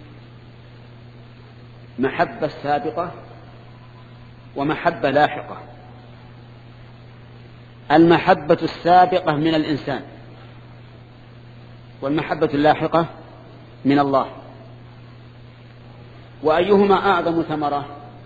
محبة سابقة ومحبة لاحقة. المحبة السابقة من الإنسان، والمحبة اللاحقة من الله. وأيهما أعظم ثمرة،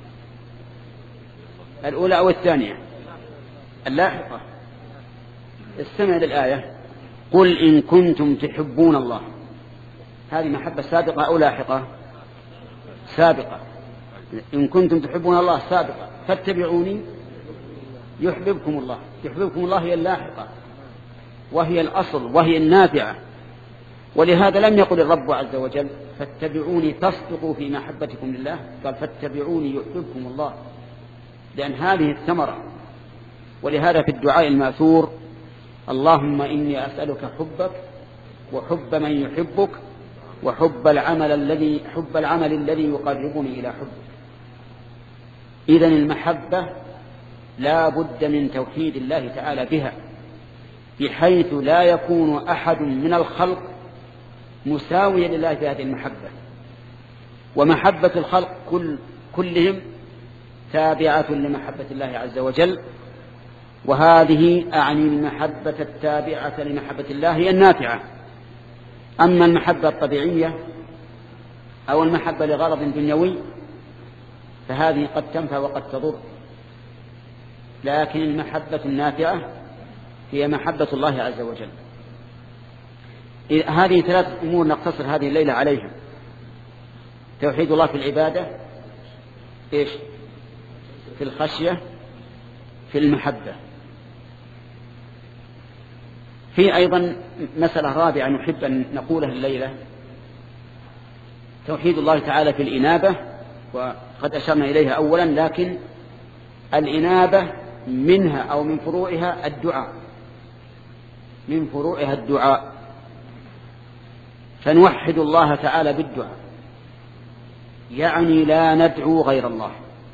الأولى أو الثانية؟ اللاحقة. استمع للآية: قل إن كنتم تحبون الله. هذه محبة سابقة أو لاحقة؟ سابقة. إن كنتم تحبون الله سابقة، فاتبعوني يحببكم الله. يحببكم الله هي اللاحقة وهي الأصل وهي النافعة. ولهذا لم يقل الرب عز وجل فاتبعوني تصدقوا في محبتكم لله، قال فاتبعوني يحببكم الله، لأن هذه الثمرة. ولهذا في الدعاء الماثور: اللهم إني أسألك حبك وحب من يحبك وحب العمل الذي حب العمل الذي يقربني إلى حبك. إذن المحبة لا بد من توحيد الله تعالى بها، بحيث لا يكون أحد من الخلق مساويا لله في هذه المحبة. ومحبة الخلق كل كلهم تابعة لمحبة الله عز وجل، وهذه أعني المحبة التابعة لمحبة الله هي النافعة. أما المحبة الطبيعية أو المحبة لغرض دنيوي فهذه قد تنفع وقد تضر، لكن المحبة النافعة هي محبة الله عز وجل. هذه ثلاثة أمور نقتصر هذه الليلة عليها: توحيد الله في العبادة، إيش؟ في الخشية، في المحبة. في أيضا مسألة رابعة نحب أن نقولها الليلة: توحيد الله تعالى في الإنابة، وقد أشرنا إليها أولا، لكن الإنابة منها أو من فروعها الدعاء، من فروعها الدعاء. فنوحد الله تعالى بالدعاء، يعني لا ندعو غير الله،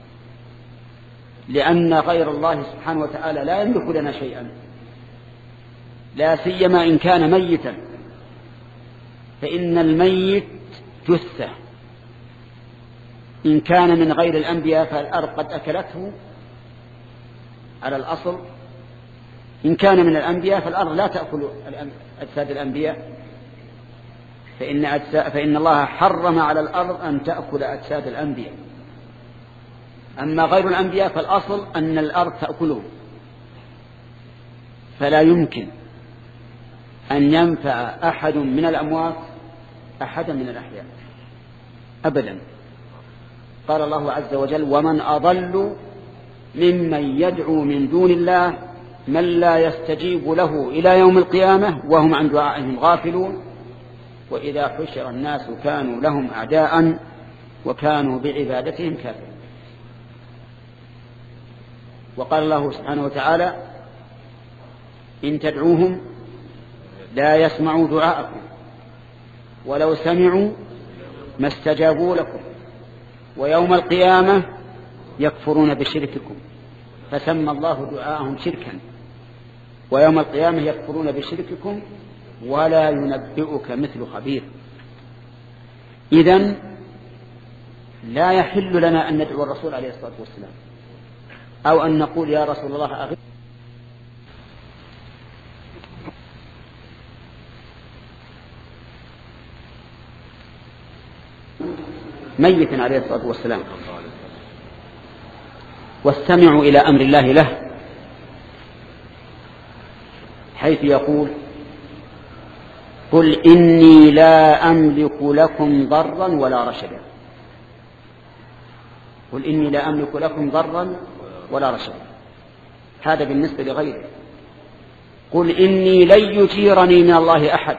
لأن غير الله سبحانه وتعالى لا يملك لنا شيئا، لا سيما إن كان ميتا، فإن الميت جثة. إن كان من غير الأنبياء فالأرض قد أكلته على الأصل، إن كان من الأنبياء فالأرض لا تأكل أجساد الأنبياء، فإن, أجساد فإن الله حرم على الأرض أن تأكل أجساد الأنبياء. أما غير الأنبياء فالأصل أن الأرض تأكلهم، فلا يمكن أن ينفع أحد من الأموات أحدا من الأحياء أبدا. قال الله عز وجل: ومن أضل ممن يدعو من دون الله من لا يستجيب له إلى يوم القيامة وهم عن دعائهم غافلون وإذا حشر الناس كانوا لهم أعداء وكانوا بعبادتهم كافرين. وقال الله سبحانه وتعالى إن تدعوهم لا يسمعوا دعاءكم ولو سمعوا ما استجابوا لكم ويوم القيامة يكفرون بشرككم فسمى الله دعاءهم شركا ويوم القيامة يكفرون بشرككم ولا ينبئك مثل خبير. إذن لا يحل لنا أن ندعو الرسول عليه الصلاة والسلام أو أن نقول يا رسول الله أغث ميت عليه الصلاة والسلام. واستمعوا إلى أمر الله له حيث يقول قل إني لا أملك لكم ضرا ولا رشدا. قل إني لا أملك لكم ضرا ولا رشدا، هذا بالنسبة لغيره. قل إني لن يجيرني من الله أحد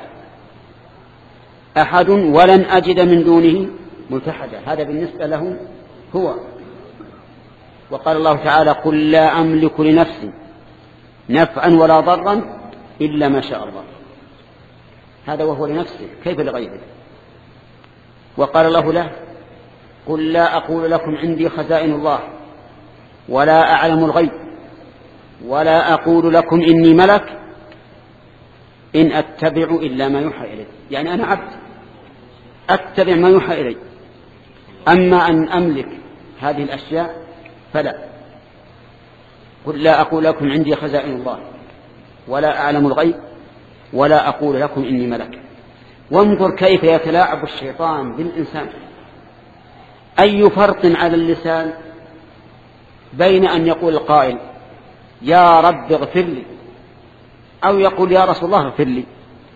أحد ولن أجد من دونه ملتحدا، هذا بالنسبة له هو. وقال الله تعالى قل لا أملك لنفسي نفعا ولا ضرا إلا ما شاء الله، هذا وهو لنفسه كيف لغيره. وقال له له قل لا أقول لكم عندي خزائن الله ولا أعلم الغيب ولا أقول لكم إني ملك إن أتبع إلا ما يوحى إلي، يعني أنا عبد أتبع ما يوحى إلي، أما أن أملك هذه الأشياء فلا. قل لا أقول لكم عندي خزائن الله ولا أعلم الغيب ولا أقول لكم إني ملك. وانظر كيف يتلاعب الشيطان بالإنسان. أي فرق على اللسان بين أن يقول القائل يا رب اغفر لي أو يقول يا رسول الله اغفر لي؟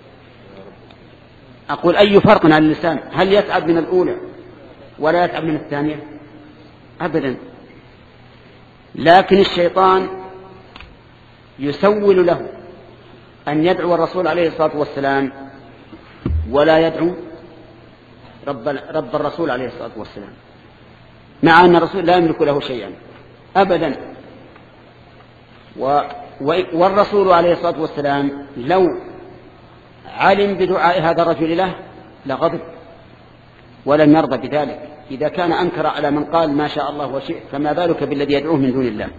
أقول أي فرق على اللسان؟ هل يتعب من الأولى ولا يتعب من الثانية؟ أبدا. لكن الشيطان يسول له أن يدعو الرسول عليه الصلاة والسلام ولا يدعو رب, رب الرسول عليه الصلاة والسلام، مع أن الرسول لا يملك له شيئا أبدا. و والرسول عليه الصلاة والسلام لو علم بدعاء هذا الرجل له لغضب ولم يرضى بذلك، إذا كان أنكر على من قال ما شاء الله وشئت فما بالك بالذي يدعوه من دون الله.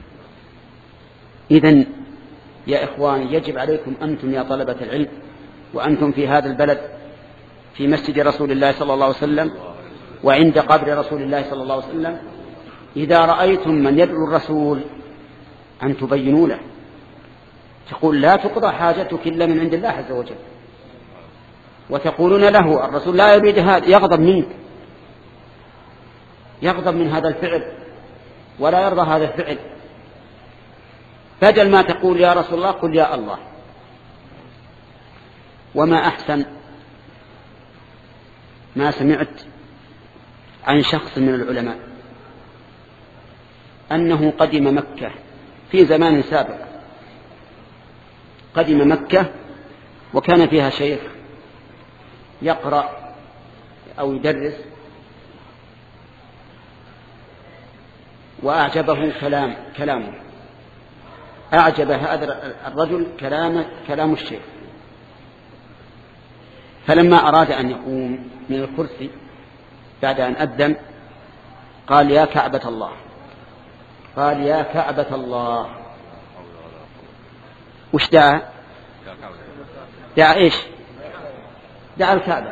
إذن يا إخواني يجب عليكم أنتم يا طلبة العلم وأنتم في هذا البلد في مسجد رسول الله صلى الله عليه وسلم وعند قبر رسول الله صلى الله عليه وسلم إذا رأيتم من يدعو الرسول أن تبينوا له، تقول لا تقضى حاجتك إلا من عند الله عز وجل، وتقولون له الرسول لا يريد هذا، يغضب منك، يغضب من هذا الفعل ولا يرضى هذا الفعل، بدل ما تقول يا رسول الله قل يا الله. وما أحسن ما سمعت عن شخص من العلماء أنه قدم مكة في زمان سابق، قدم مكة وكان فيها شيخ يقرأ أو يدرس وأعجبه كلام كلامه أعجب هذا الرجل كلام كلام الشيخ، فلما أراد أن يقوم من الكرسي بعد أن أذن قال يا كعبة الله، قال يا كعبة الله. وش دعا؟ دعا إيش؟ دعا الكعبة.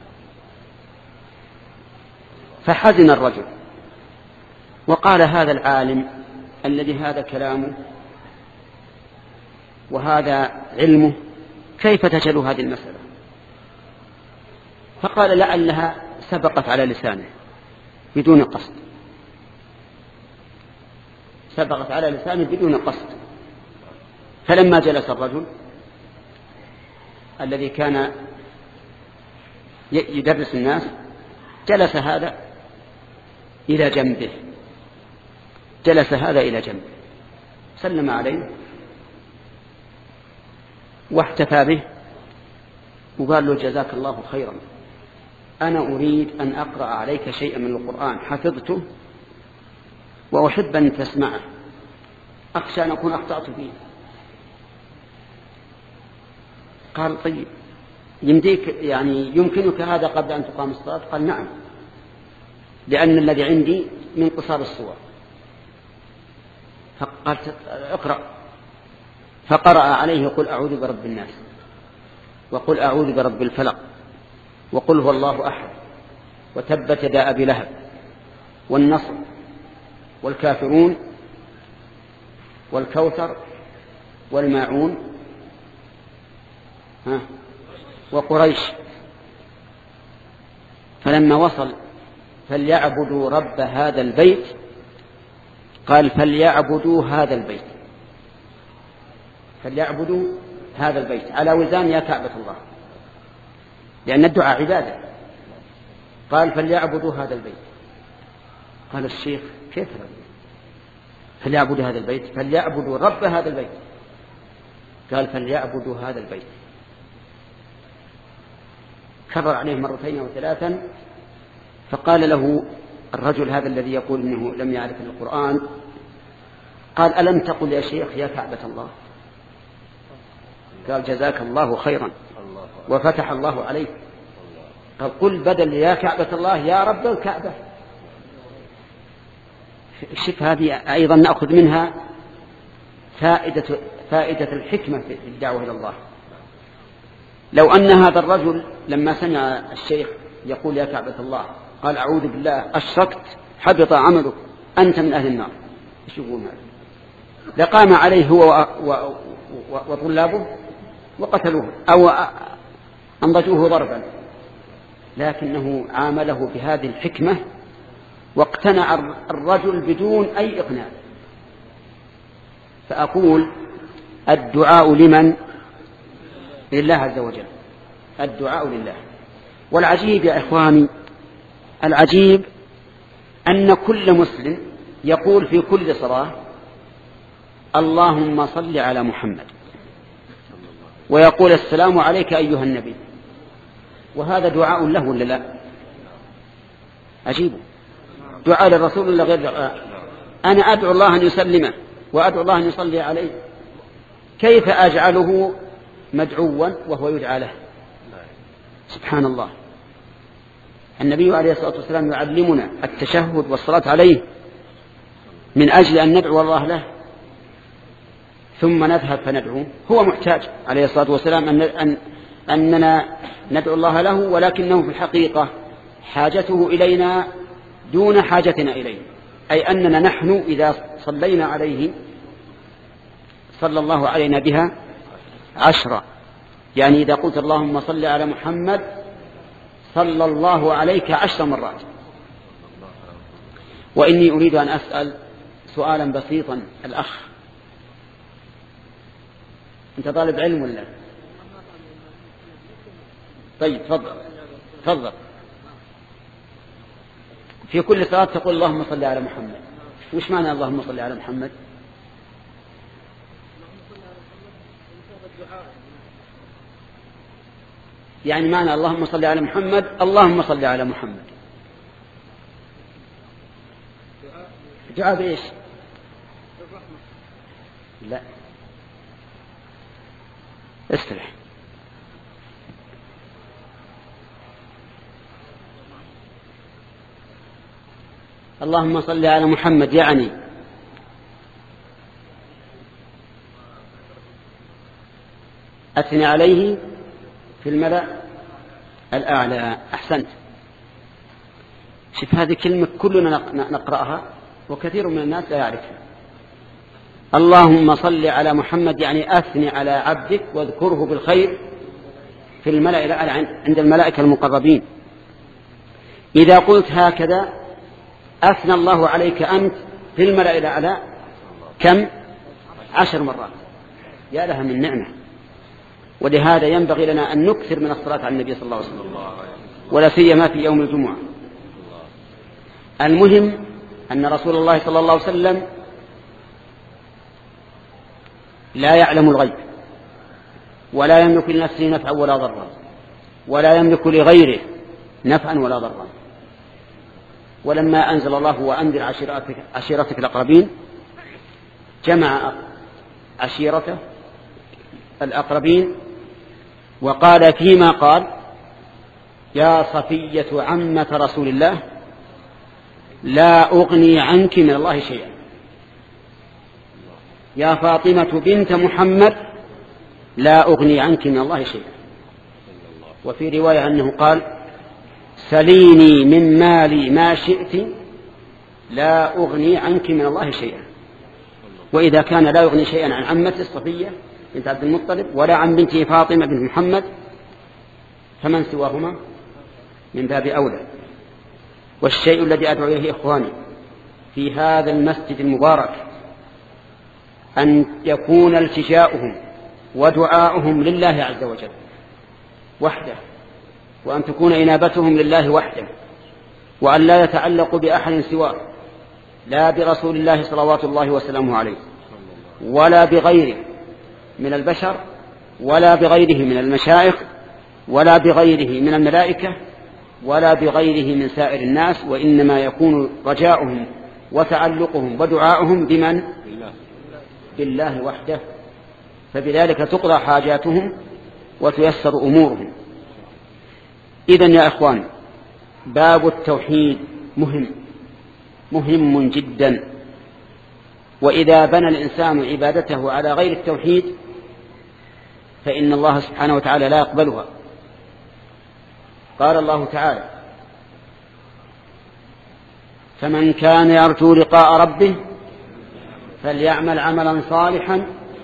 فحزن الرجل وقال هذا العالم الذي هذا كلامه وهذا علمه كيف تجهل هذه المسألة؟ فقال لعلها سبقت على لسانه بدون قصد، سبقت على لسانه بدون قصد. فلما جلس الرجل الذي كان يدرس الناس جلس هذا إلى جنبه، جلس هذا إلى جنبه سلم عليه واحتفى به وقال له جزاك الله خيرا، أنا أريد أن أقرأ عليك شيئا من القرآن حفظته وأحب أن تسمعه أخشى أن أكون أخطأت فيه. قال طيب يمديك يعني يمكنك هذا قبل أن تقام الصلاة؟ قال نعم، لأن الذي عندي من قصار الصور. فقال اقرأ، فقرأ عليه قل أعوذ برب الناس، وقل أعوذ برب الفلق، وقل هو الله أحد، وتبت يدا أبي لهب، والنصر، والكافرون، والكوثر، والماعون، ها وقريش. فلما وصل فليعبدوا رب هذا البيت قال فليعبدوا هذا البيت، فليعبدوا هذا البيت على وزان يا كعبة الله، لأن الدعاء عبادة. قال فليعبدوا هذا البيت. قال الشيخ كيف فليعبدوا هذا البيت؟ فليعبدوا رب هذا البيت. قال فليعبدوا هذا البيت. كرر عليه مرتين وثلاثا. فقال له الرجل هذا الذي يقول إنه لم يعرف القرآن، قال ألم تقل يا شيخ يا كعبة الله؟ قال جزاك الله خيرا وفتح الله عليك. قال قل بدل يا كعبة الله يا رب الكعبة. شوف هذه أيضا نأخذ منها فائدة, فائدة الحكمة في الدعوة إلى الله. لو أن هذا الرجل لما سمع الشيخ يقول يا كعبة الله قال أعوذ بالله أشركت حبط عملك أنت من أهل النار، ايش يقول هذا؟ لقام عليه هو وطلابه وقتلوه أو أنضجوه ضربا، لكنه عامله بهذه الحكمة واقتنع الرجل بدون أي إقناع. فأقول الدعاء لمن؟ لله عز وجل، الدعاء لله. والعجيب يا إخواني، العجيب أن كل مسلم يقول في كل صلاة اللهم صل على محمد، ويقول السلام عليك أيها النبي، وهذا دعاء له ولا لا؟ عجيب، دعاء للرسول ولا غير دعاء؟ أنا أدعو الله أن يسلمه وأدعو الله أن يصلي عليه، كيف أجعله مدعوا وهو يدعى له؟ سبحان الله. النبي عليه الصلاة والسلام يعلمنا التشهد والصلاة عليه من أجل أن ندعو الله له ثم نذهب فندعوه. هو محتاج عليه الصلاة والسلام أن أن أننا ندعو الله له، ولكنه في الحقيقة حاجته إلينا دون حاجتنا إليه، أي أننا نحن إذا صلينا عليه صلى الله علينا بها عشرة. يعني إذا قلت اللهم صل على محمد صلى الله عليك عشر مرات. وإني أريد أن أسأل سؤالا بسيطا الأخ، أنت طالب علم ولا؟ طيب تفضل تفضل. في كل صلاة تقول اللهم صل على محمد، وش معنى اللهم صل على محمد؟ يعني معنى اللهم صل على محمد اللهم صل على محمد دعاء بإيش؟ لا استرح. اللهم صل على محمد يعني أثني عليه في الملأ الأعلى. أحسنت. شوف هذه كلمة كلنا نقرأها وكثير من الناس لا يعرفها. اللهم صل على محمد يعني أثني على عبدك واذكره بالخير في الملأ الأعلى عند الملائكة المقربين. إذا قلت هكذا أثنى الله عليك أنت في الملأ الأعلى كم؟ عشر مرات. يا لها من نعمة. ولهذا ينبغي لنا أن نكثر من الصلاة على النبي صلى الله عليه وسلم، ولا سيما في يوم الجمعة. المهم أن رسول الله صلى الله عليه وسلم لا يعلم الغيب، ولا يملك لنفسه نفعا ولا ضرا، ولا يملك لغيره نفعا ولا ضرا. ولما أنزل الله وأنذر عشيرتك, عشيرتك الأقربين جمع عشيرته الأقربين وقال فيما قال: يا صفية عمة رسول الله لا أغني عنك من الله شيئا، يا فاطمة بنت محمد لا أغني عنك من الله شيئا. وفي رواية أنه قال: سليني من مالي ما شئت لا أغني عنك من الله شيئا. وإذا كان لا يغني شيئا عن عمته صفية بنت عبد المطلب ولا عن بنته فاطمة بنت محمد فمن سواهما من باب أولى. والشيء الذي أدعو إليه إخواني في هذا المسجد المبارك أن يكون التجاؤهم ودعاؤهم لله عز وجل وحده، وأن تكون إنابتهم لله وحده، وأن لا يتعلقوا بأحد سواه، لا برسول الله صلوات الله وسلامه عليه ولا بغيره من البشر ولا بغيره من المشايخ ولا بغيره من الملائكة ولا بغيره من سائر الناس، وإنما يكون رجاؤهم وتعلقهم ودعاؤهم بمن؟ بالله وحده. فبذلك تقضى حاجاتهم وتيسر أمورهم. إذن يا إخوان، باب التوحيد مهم مهم جدا، وإذا بنى الإنسان عبادته على غير التوحيد فإن الله سبحانه وتعالى لا يقبلها. قال الله تعالى: فمن كان يرجو لقاء ربه فليعمل عملا صالحا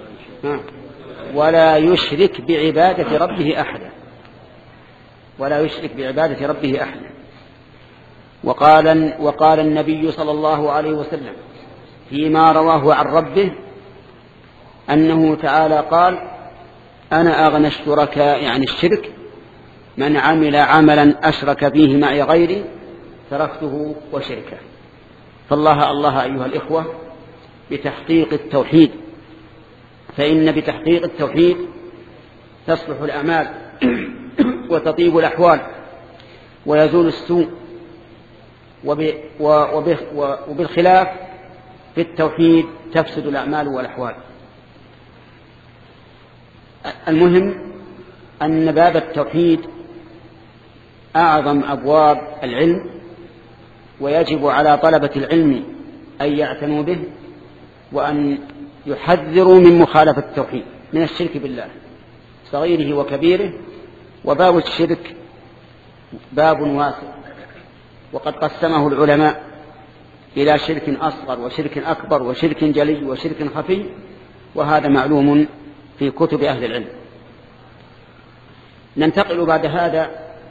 ولا يشرك بعبادة ربه أحدا ولا يشرك بعبادة ربه أحدا. وقال, وقال النبي صلى الله عليه وسلم فيما رواه عن ربه أنه تعالى قال: أنا أغنى الشركاء عن الشرك من عمل عملا أشرك فيه معي غيري تركته وشركه. فالله الله أيها الإخوة بتحقيق التوحيد، فإن بتحقيق التوحيد تصلح الأعمال وتطيب الأحوال ويزول السوء، وبالخلاف في التوحيد تفسد الأعمال والأحوال. المهم أن باب التوحيد أعظم أبواب العلم، ويجب على طلبة العلم أن يعتنوا به وأن يحذروا من مخالفة التوحيد من الشرك بالله صغيره وكبيره. وباب الشرك باب واسع، وقد قسمه العلماء إلى شرك أصغر وشرك أكبر وشرك جلي وشرك خفي، وهذا معلوم في كتب أهل العلم. ننتقل بعد هذا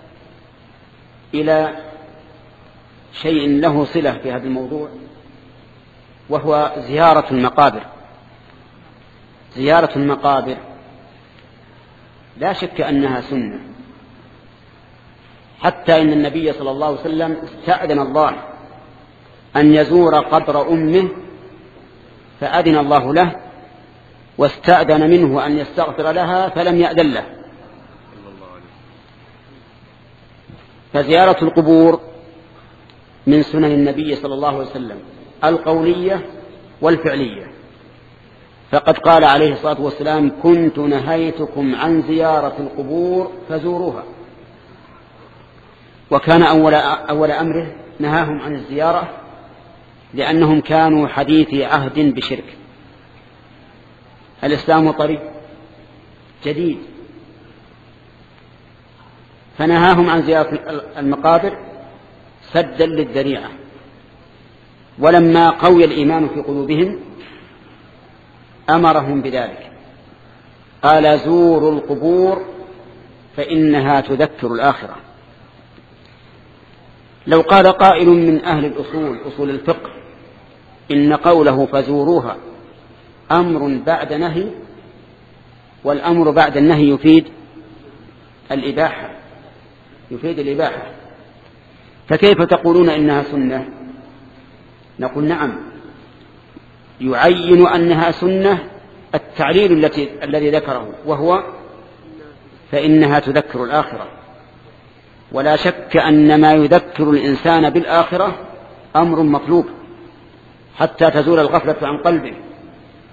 إلى شيء له صلة في هذا الموضوع، وهو زيارة المقابر. زيارة المقابر لا شك أنها سنة، حتى إن النبي صلى الله عليه وسلم استأذن الله أن يزور قبر أمه فأذن الله له، واستأذن منه أن يستغفر لها فلم يأذن له. فزيارة القبور من سنن النبي صلى الله عليه وسلم القولية والفعلية، فقد قال عليه الصلاة والسلام: كنت نهيتكم عن زيارة القبور فزوروها. وكان أول, أول أمره نهاهم عن الزيارة لأنهم كانوا حديثي عهد بشرك. الإسلام طريق جديد، فنهاهم عن زيارة المقابر سدا للذريعة. ولما قوي الإيمان في قلوبهم أمرهم بذلك، قال: زوروا القبور فإنها تذكر الآخرة. لو قال قائل من أهل الأصول أصول الفقه إن قوله فزوروها أمر بعد نهي، والأمر بعد النهي يفيد الإباحة يفيد الإباحة فكيف تقولون إنها سنة؟ نقول: نعم، يعين أنها سنة التعليل التي الذي ذكره، وهو فإنها تذكر الآخرة. ولا شك أن ما يذكر الإنسان بالآخرة أمر مطلوب حتى تزول الغفلة عن قلبه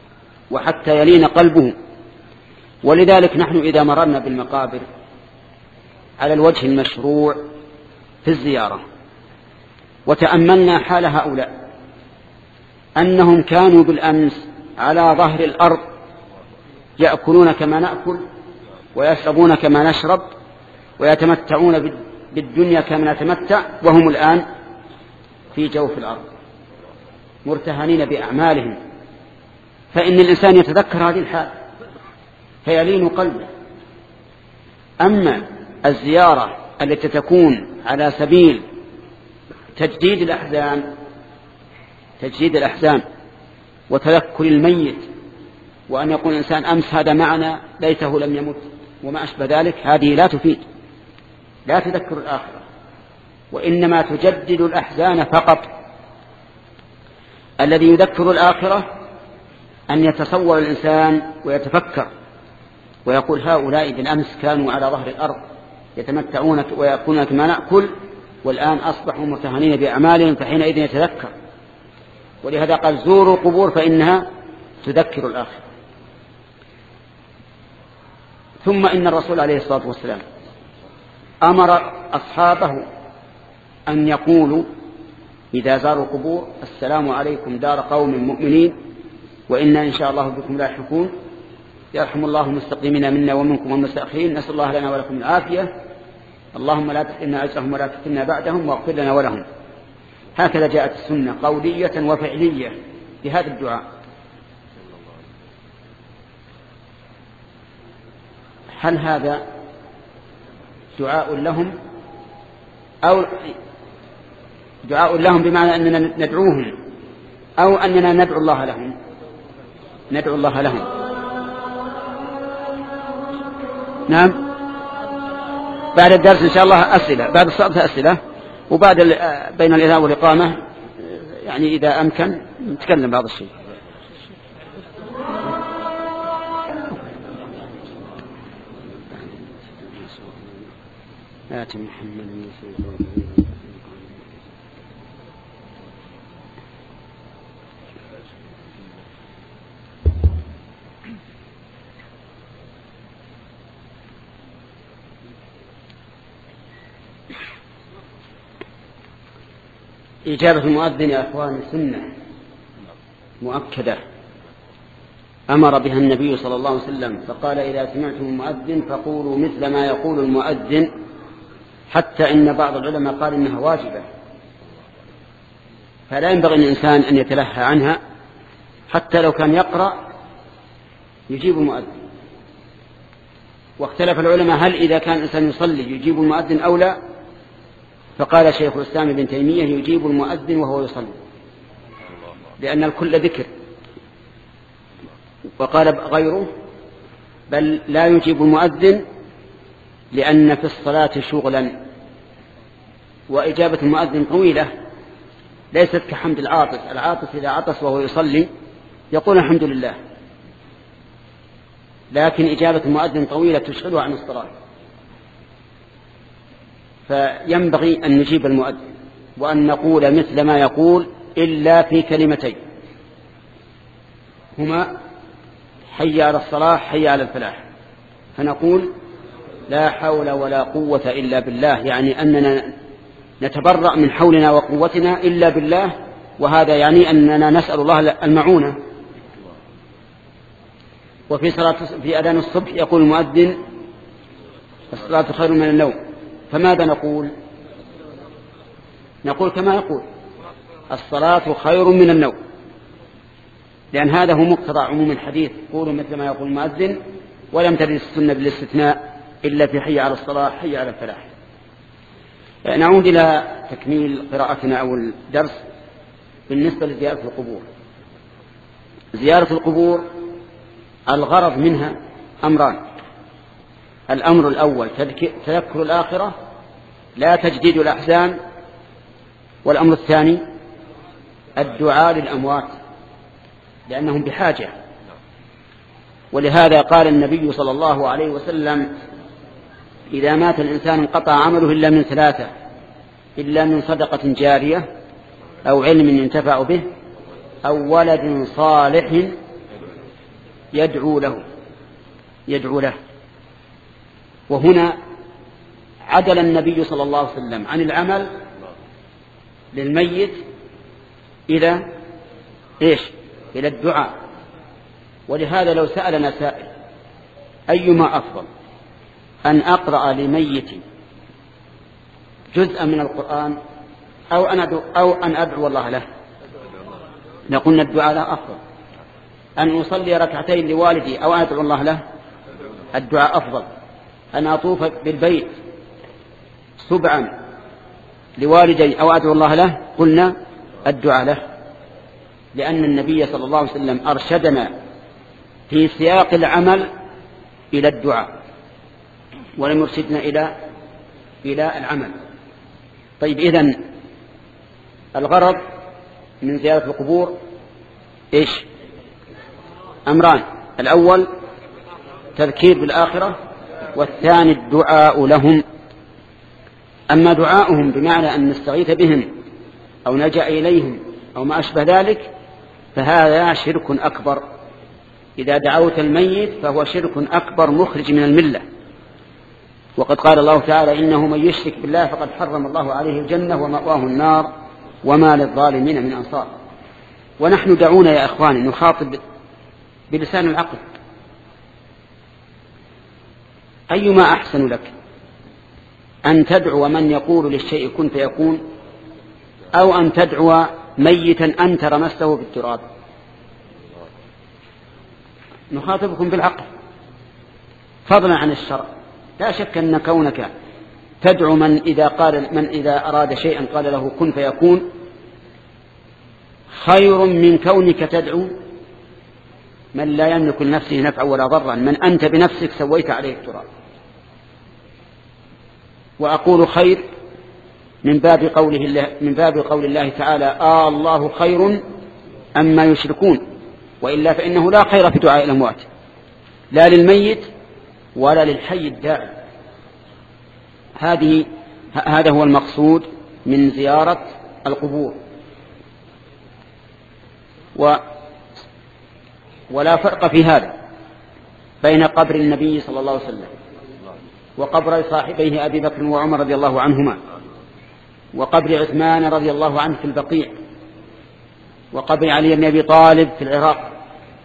وحتى يلين قلبه. ولذلك نحن إذا مررنا بالمقابر على الوجه المشروع في الزيارة وتأملنا حال هؤلاء أنهم كانوا بالأمس على ظهر الأرض يأكلون كما نأكل ويشربون كما نشرب ويتمتعون بالدنيا كما نتمتع، وهم الآن في جوف الأرض مرتهنين بأعمالهم. فإن الإنسان يتذكر هذه الحال فيلين قلبه. أما الزيارة التي تكون على سبيل تجديد الأحزان تجديد الأحزان وتذكر الميت، وأن يقول الإنسان أمس هذا معنا ليته لم يمت وما أشبه ذلك، هذه لا تفيد، لا تذكر الآخرة، وإنما تجدد الأحزان فقط. الذي يذكر الآخرة أن يتصور الإنسان ويتفكر ويقول هؤلاء بالأمس كانوا على ظهر الأرض يتمتعون ويأكلون كما نأكل، والآن أصبحوا مرتهنين بأعمالهم، فحينئذ يتذكر. ولهذا قال زوروا القبور فإنها تذكر الآخرة. ثم إن الرسول عليه الصلاة والسلام أمر أصحابه أن يقولوا إذا زاروا القبور السلام عليكم دار قوم مؤمنين وإنا إن شاء الله بكم لاحقون، يرحم الله المستقيمين منا ومنكم والمستأخرين، نسأل الله لنا ولكم العافية، اللهم لا تحرمنا أجرهم ولا تفتنا بعدهم واغفر لنا ولهم. هكذا جاءت السنة قولية وفعلية بهذا الدعاء. هل هذا دعاء لهم أو دعاء لهم بمعنى أننا ندعوهم أو أننا ندعو الله لهم؟ ندعو الله لهم. نعم، بعد الدرس إن شاء الله أسئلة، بعد الصلاة أسئلة، وبعد بين الإذاعة والإقامة يعني إذا أمكن نتكلم بعض الشيء. آت محمد إجابة المؤذن يا أخوان سنة مؤكدة أمر بها النبي صلى الله عليه وسلم، فقال إذا سمعتم المؤذن فقولوا مثل ما يقول المؤذن، حتى إن بعض العلماء قال إنها واجبة، فلا ينبغي الإنسان أن يتلهى عنها حتى لو كان يقرأ يجيب المؤذن. واختلف العلماء هل إذا كان الإنسان يصلي يجيب المؤذن أو لا، فقال شيخ الإسلام ابن تيمية يجيب المؤذن وهو يصلي لأن الكل ذكر. وقال غيره بل لا يجيب المؤذن لأن في الصلاة شغلا، وإجابة المؤذن طويلة ليست كحمد العاطس. العاطس إذا عطس وهو يصلي يقول الحمد لله، لكن إجابة المؤذن طويلة تشغله عن الصلاة، فينبغي أن نجيب المؤذن وأن نقول مثل ما يقول إلا في كلمتين هما حي على الصلاة حي على الفلاح، فنقول لا حول ولا قوة إلا بالله، يعني أننا نتبرأ من حولنا وقوتنا إلا بالله، وهذا يعني أننا نسأل الله المعونة. وفي صلاة في أذان الصبح يقول المؤذن الصلاة خير من النوم، فماذا نقول؟ نقول كما يقول الصلاة خير من النوم، لأن هذا هو مقتضى عموم الحديث قولوا مثل ما يقول المؤذن، ولم ترد السنة بالاستثناء إلا في حي على الصلاة حي على الفلاح. نعود إلى تكميل قراءتنا أو الدرس. بالنسبة لزيارة القبور، زيارة القبور الغرض منها أمران: الأمر الأول تذكر الآخرة لا تجديد الأحزان، والأمر الثاني الدعاء للأموات لأنهم بحاجة. ولهذا قال النبي صلى الله عليه وسلم إذا مات الإنسان انقطع عمله إلا من ثلاثة: إلا من صدقة جارية أو علم ينتفع به أو ولد صالح يدعو له يدعو له وهنا عدل النبي صلى الله عليه وسلم عن العمل للميت إلى إيش؟ إلى الدعاء. ولهذا لو سألنا سائل أيما أفضل، أن أقرأ لميتي جزءا من القرآن أو أن أدعو, أو أن أدعو الله له، نقولنا الدعاء له أفضل. أن أصلي ركعتين لوالدي أو أن أدعو الله له، الدعاء أفضل. أن أطوف بالبيت سبعا لوالدي أو أدعو الله له، قلنا الدعاء له، لأن النبي صلى الله عليه وسلم أرشدنا في سياق العمل إلى الدعاء ولم يرشدنا إلى إلى العمل. طيب، إذن الغرض من زيارة القبور إيش؟ أمران: الأول تذكير بالآخرة، والثاني الدعاء لهم. أما دعاؤهم بمعنى أن نستغيث بهم أو نلجأ إليهم أو ما أشبه ذلك فهذا شرك أكبر. إذا دعوت الميت فهو شرك أكبر مخرج من الملة. وقد قال الله تعالى: إنه من يشرك بالله فقد حرم الله عليه الجنة ومأواه النار وما للظالمين من أنصار. ونحن دعونا يا أخواني نخاطب بلسان العقل. أيما أحسن لك، أن تدعو من يقول للشيء كن فيكون، أو أن تدعو ميتا أنت رمسته بالتراب؟ نخاطبكم بالعقل فضلا عن الشرع. لا شك أن كونك تدعو من إذا, قال من إذا أراد شيئا قال له كن فيكون خير من كونك تدعو من لا يملك لنفسه نفعا ولا ضرا، من أنت بنفسك سويت عليه التراب. وأقول خير من باب قوله الله من باب قول الله تعالى: آه الله خير أما يشركون، وإلا فإنه لا خير في دعاء الأموات، لا للميت ولا للحي الداعي. هذه هذا هو المقصود من زيارة القبور. و ولا فرق في هذا بين قبر النبي صلى الله عليه وسلم وقبر صاحبيه أبي بكر وعمر رضي الله عنهما، وقبر عثمان رضي الله عنه في البقيع، وقبر علي بن أبي طالب في العراق،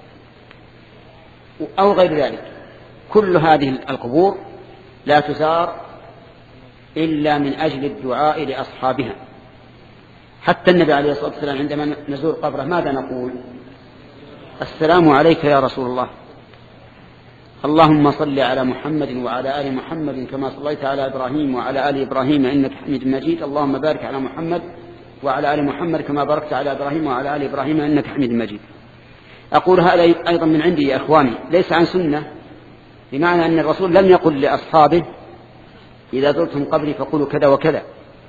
أو غير ذلك. كل هذه القبور لا تزار إلا من أجل الدعاء لأصحابها. حتى النبي عليه الصلاة والسلام عندما نزور قبره ماذا نقول؟ السلام عليك يا رسول الله، اللهم صل على محمد وعلى آل محمد كما صليت على إبراهيم وعلى آل إبراهيم إنك حميد مجيد، اللهم بارك على محمد وعلى آل محمد كما باركت على إبراهيم وعلى آل إبراهيم إنك حميد مجيد. أقول هذا أيضا من عندي يا إخواني، ليس عن سنة، بمعنى أن الرسول لم يقل لأصحابه إذا زرتم قبري فقولوا كذا وكذا،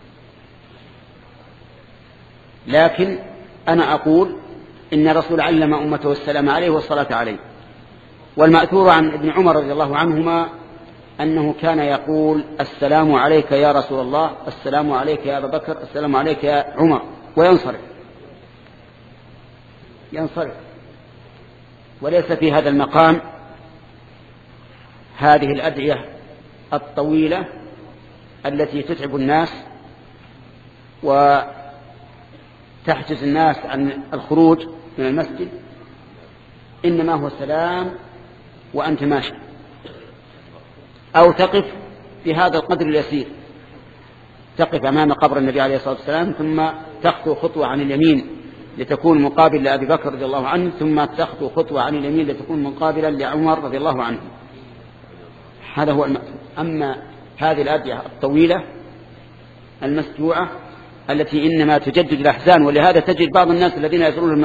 لكن أنا أقول إن الرسول علم أمته السلام عليه والصلاة عليه. والمأثور عن ابن عمر رضي الله عنهما أنه كان يقول: السلام عليك يا رسول الله، السلام عليك يا أبا بكر، السلام عليك يا عمر، وينصرف ينصرف وليس في هذا المقام هذه الأدعية الطويلة التي تتعب الناس وتحجز الناس عن الخروج من المسجد. إنما هو سلام وأنت ماشي، أو تقف في هذا القدر اليسير، تقف أمام قبر النبي عليه الصلاة والسلام ثم تخطو خطوة عن اليمين لتكون مقابل لأبي بكر رضي الله عنه، ثم تخطو خطوة عن اليمين لتكون مقابلا لعمر رضي الله عنه. هذا هو المقصود. أما هذه الأدعية الطويلة المسجوعة التي إنما تجدد الأحزان، ولهذا تجد بعض الناس الذين يزورون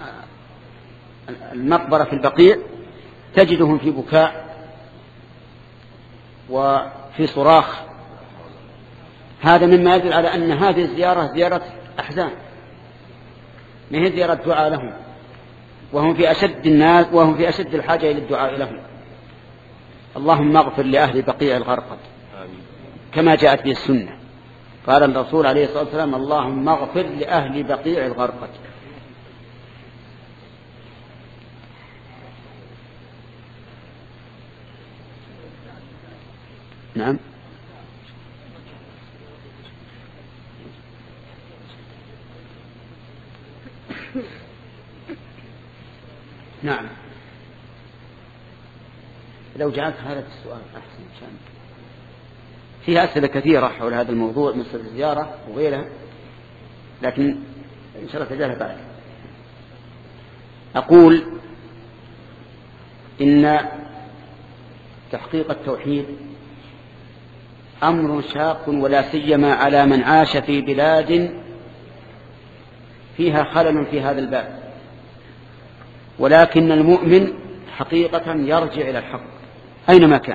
المقبرة في البقيع تجدهم في بكاء وفي صراخ. هذا مما يدل على أن هذه الزيارة زيارة أحزان، ما هي زيارة دعاء لهم، وهم في أشد الناس وهم في أشد الحاجة إلى الدعاء لهم. اللهم اغفر لأهل بقيع الغرقد كما جاءت به السنة. قال الرسول عليه الصلاة والسلام: اللهم اغفر لأهل بقيع الغرقد. نعم. نعم. لو جعلت هذا السؤال أحسن شان. فيها أسئلة كثيرة حول هذا الموضوع مثل الزيارة وغيرها، لكن إن شاء الله تجاهل بعد. أقول إن تحقيق التوحيد أمر شاق ولا سيما على من عاش في بلاد فيها خلل في هذا الباب، ولكن المؤمن حقيقة يرجع إلى الحق أينما كان.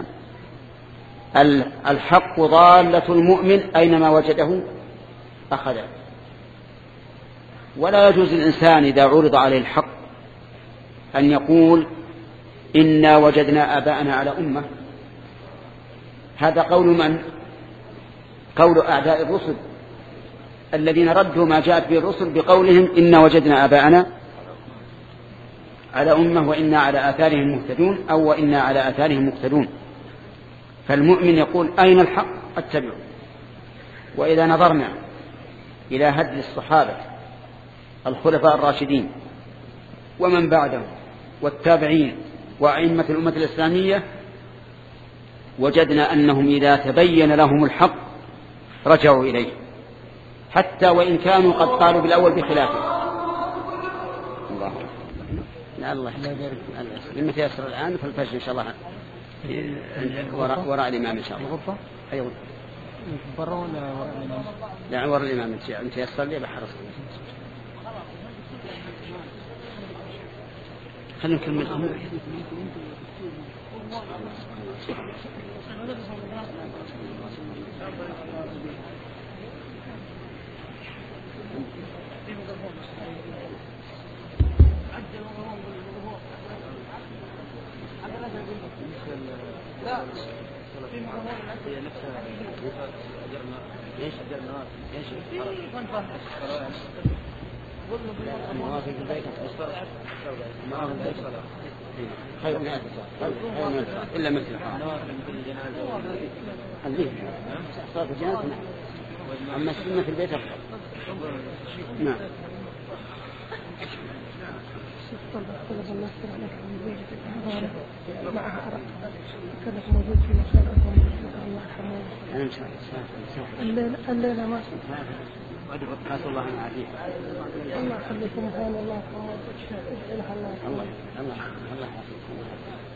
الحق ضالة المؤمن أينما وجده أخذه، ولا يجوز الإنسان إذا عرض عليه الحق أن يقول إنا وجدنا آباءنا على أمة. هذا قول من؟ قول أعداء الرسل الذين ردوا ما جاءت به الرسل بقولهم إنا وجدنا آباءنا على أمة وإنا على آثارهم مهتدون، أو وإنا على آثارهم مقتدون. فالمؤمن يقول أين الحق أتبعه. وإذا نظرنا إلى هدي الصحابة الخلفاء الراشدين ومن بعدهم والتابعين وأئمة الأمة الإسلامية، وجدنا أنهم إذا تبين لهم الحق رجعوا إليه، حتى وإن كانوا قد قالوا بالأول بخلافه. الله لا الله لما تيسر الآن فالفجر إن شاء الله وراء, وراء الإمام إن شاء الله. الغرفة؟ أيوة. برا ولا وراء الإمام؟ لا وراء الإمام إن تيسر لي بحرص. خلينا نكمل. لا في مقامات هي نفسها أجرنا إيش أجرنا إيش ما في البيت ما في البيت خير من ألف إلا مثل الذي صار في الجنازة. أما السنة في البيت أفضل. نعم. طلب الله يستر عليك من بيتك معها أرق كانت موجود في مكان أنهم الله يرحمه. أنا إن شاء الله الليلة الليلة ما نسأل الله العافية. الله يخليكم هان الله يرحمه. الله الله الله يحفظكم.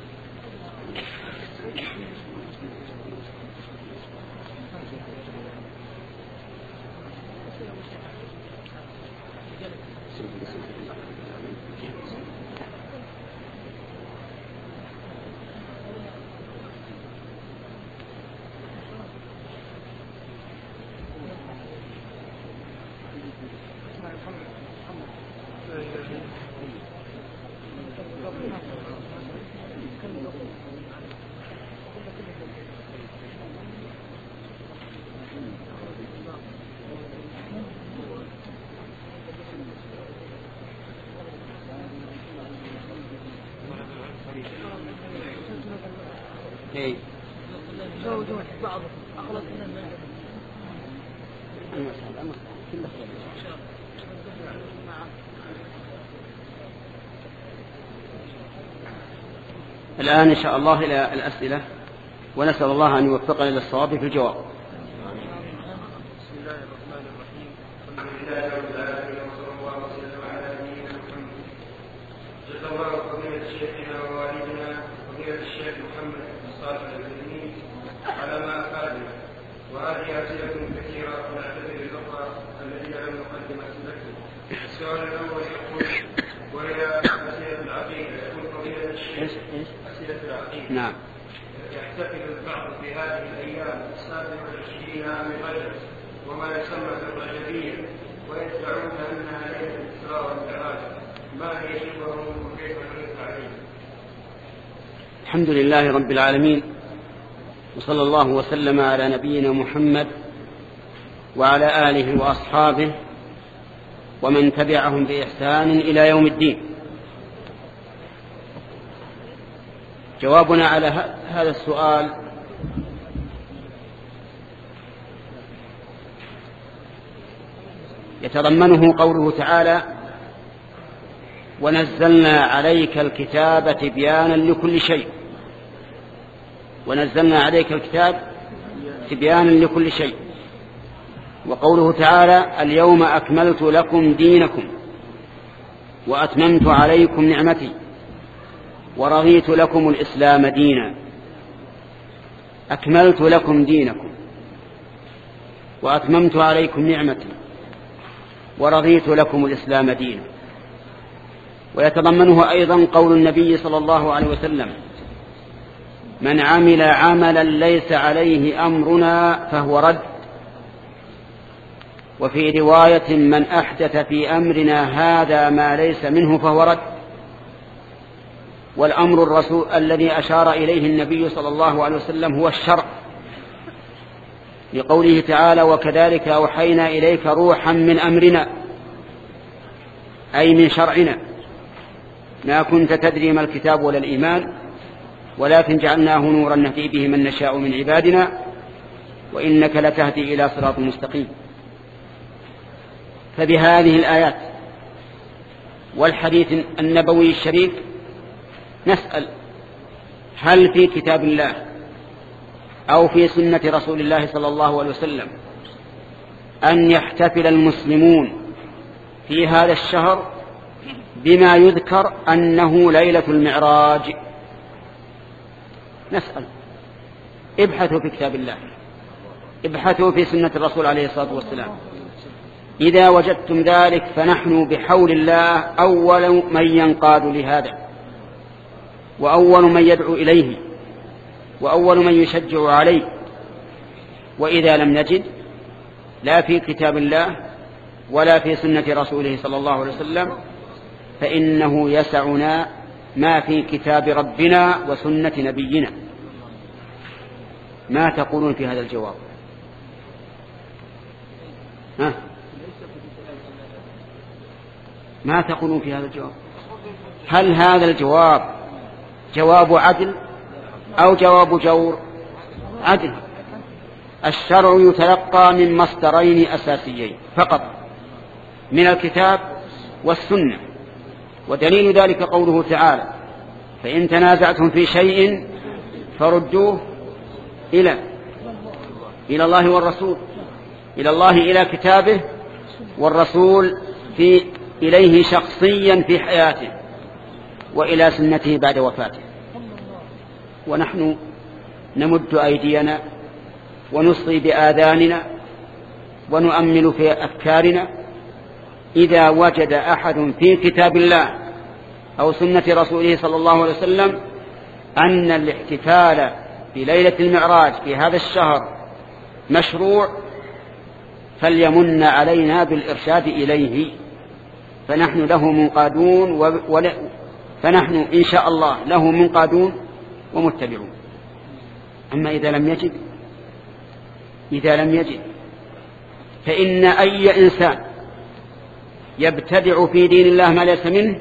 إيه. زوجوا بعض أخلص من الناس. المسألة المسألة كلها خير. الآن إن شاء الله إلى الأسئلة، ونسأل الله أن يوفقنا للصواب في الجواب. بسم الله الرحمن الرحيم. الحمد لله رب العالمين وصلى الله وسلم على نبينا محمد. جزا الله فضيلة شيخنا ووالدنا فضيلة الشيخ محمد صالح العثيمين على ما أفادنا، وهذه أسئلة كثيرة ونعتذر الأخرى الذين لم نقدم أسئلتهم. السؤال الأول يقول: وهي أسئلة العقيدة. يقول فضيلة الشيخ أسئلة العقيدة. نعم. يحتفل البعض في هذه الأيام السابع والعشرين من رجب وما يسمى بالرجبية، ويدعون أنها ليلة الإسراء والمعراج. ما هي شبههم وكيف نرد عليهم؟ الحمد لله رب العالمين، وصلى الله وسلم على نبينا محمد وعلى آله وأصحابه ومن تبعهم بإحسان إلى يوم الدين. جوابنا على هذا السؤال يتضمنه قوله تعالى: ونزلنا عليك الكتاب تبيانا لكل شيء. ونزلنا عليك الكتاب تبيانا لكل شيء. وقوله تعالى: اليوم أكملت لكم دينكم وأتممت عليكم نعمتي ورضيت لكم الإسلام دينا. أكملت لكم دينكم وأتممت عليكم نعمتي ورضيت لكم الإسلام دينا. ويتضمنه أيضا قول النبي صلى الله عليه وسلم: من عمل عملا ليس عليه أمرنا فهو رد. وفي رواية: من أحدث في أمرنا هذا ما ليس منه فهو رد. والأمر الرسول الذي أشار إليه النبي صلى الله عليه وسلم هو الشرع، لقوله تعالى: وكذلك أوحينا إليك روحا من أمرنا، أي من شرعنا، ما كنت تدري ما الكتاب ولا الإيمان ولكن جعلناه نورا نهدي به من نشاء من عبادنا وإنك لتهدي إلى صراط مستقيم. فبهذه الآيات والحديث النبوي الشريف نسأل: هل في كتاب الله أو في سنة رسول الله صلى الله عليه وسلم أن يحتفل المسلمون في هذا الشهر بما يذكر أنه ليلة المعراج؟ نسأل. ابحثوا في كتاب الله، ابحثوا في سنة الرسول عليه الصلاة والسلام. إذا وجدتم ذلك فنحن بحول الله أول من ينقاد لهذا، وأول من يدعو إليه، وأول من يشجع عليه. وإذا لم نجد لا في كتاب الله ولا في سنة رسوله صلى الله عليه وسلم فإنه يسعنا ما في كتاب ربنا وسنة نبينا. ما تقولون في هذا الجواب؟ ها؟ ما تقولون في هذا الجواب؟ هل هذا الجواب جواب عدل أو جواب جور؟ عدل. الشرع يتلقى من مصدرين أساسيين فقط، من الكتاب والسنة. ودليل ذلك قوله تعالى: فإن تنازعتم في شيء فردوه إلى إلى الله والرسول، إلى الله إلى كتابه، والرسول في إليه شخصيا في حياته، وإلى سنته بعد وفاته. ونحن نمد أيدينا ونصغي بآذاننا ونؤمل في أفكارنا إذا وجد أحد في كتاب الله أو سنة رسوله صلى الله عليه وسلم أن الاحتفال بليلة المعراج في هذا الشهر مشروع فليمن علينا بالإرشاد إليه، فنحن له منقادون و... فنحن إن شاء الله له منقادون ومتبعون. أما إذا لم يجد إذا لم يجد فإن أي إنسان يبتدع في دين الله ما ليس منه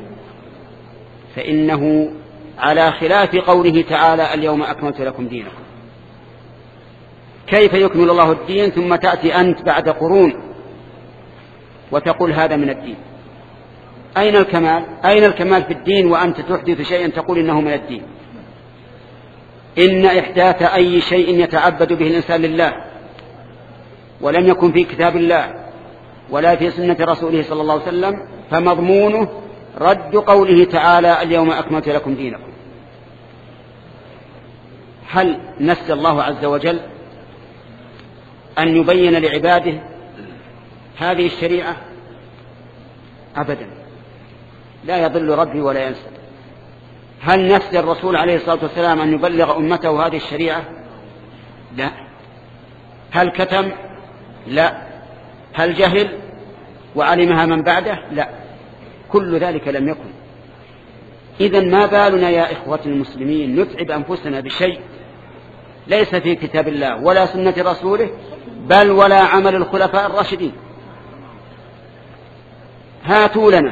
فإنه على خلاف قوله تعالى: اليوم أكملت لكم دينكم. كيف يكمل الله الدين ثم تأتي أنت بعد قرون وتقول هذا من الدين؟ أين الكمال؟ أين الكمال في الدين وأنت تحدث شيئا تقول إنه من الدين؟ إن إحداث أي شيء يتعبد به الإنسان لله ولم يكن في كتاب الله ولا في سنة رسوله صلى الله عليه وسلم فمضمونه رد قوله تعالى: اليوم أكملت لكم دينكم. هل نسى الله عز وجل أن يبين لعباده هذه الشريعة؟ أبدا، لا يضل ربي ولا ينسى. هل نسى الرسول عليه الصلاة والسلام أن يبلغ أمته هذه الشريعة؟ لا. هل كتم؟ لا. هل جهل وعلمها من بعده؟ لا. كل ذلك لم يكن. إذن ما بالنا يا إخوة المسلمين نتعب أنفسنا بشيء ليس في كتاب الله ولا سنة رسوله بل ولا عمل الخلفاء الراشدين؟ هاتوا لنا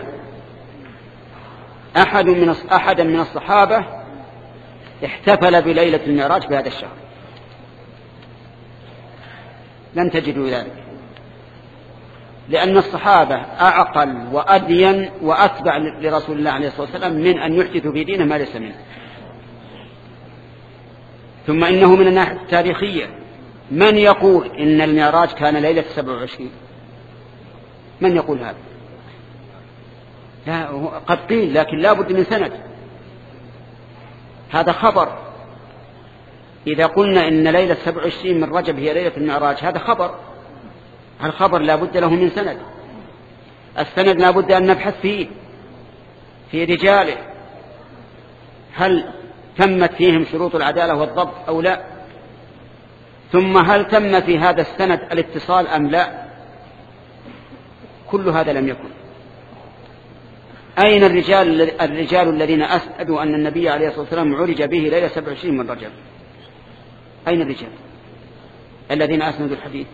أحد من أحدا من الصحابة احتفل بليلة المعراج في هذا الشهر، لن تجدوا ذلك. لأن الصحابة أعقل وأدين وأتبع لرسول الله عليه الصلاة والسلام من أن يحدثوا في دينه ما ليس منه. ثم إنه من الناحية التاريخية من يقول إن المعراج كان ليلة سبع وعشرين؟ من يقول هذا؟ لا، قد قيل لكن لا بد من سند. هذا خبر. إذا قلنا إن ليلة سبع وعشرين من رجب هي ليلة المعراج هذا خبر. الخبر لا بد له من سند. السند لا بد أن نبحث فيه في رجاله هل تمت فيهم شروط العدالة والضبط أو لا، ثم هل تم في هذا السند الاتصال أم لا. كل هذا لم يكن. أين الرجال الرجال الذين أسندوا أن النبي عليه الصلاة والسلام عرج به ليلة سبع وعشرين من رجب؟ أين الرجال الذين أسندوا الحديث؟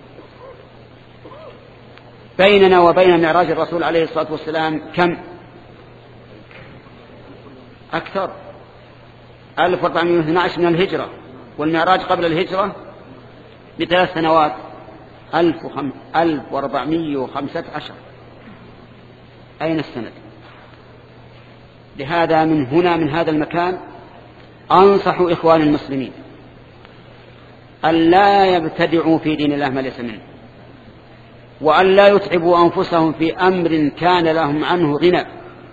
بيننا وبين معراج الرسول عليه الصلاة والسلام كم؟ أكثر. ألف وأربعمائة واثني عشر من الهجرة، والمعراج قبل الهجرة بثلاث سنوات ألف وأربعمائة وخمسة عشر. أين السند؟ لهذا من هنا من هذا المكان أنصح إخوان المسلمين أن لا يبتدعوا في دين الله ما ليس منه، وأن لا يتعبوا أنفسهم في أمر كان لهم عنه غنى،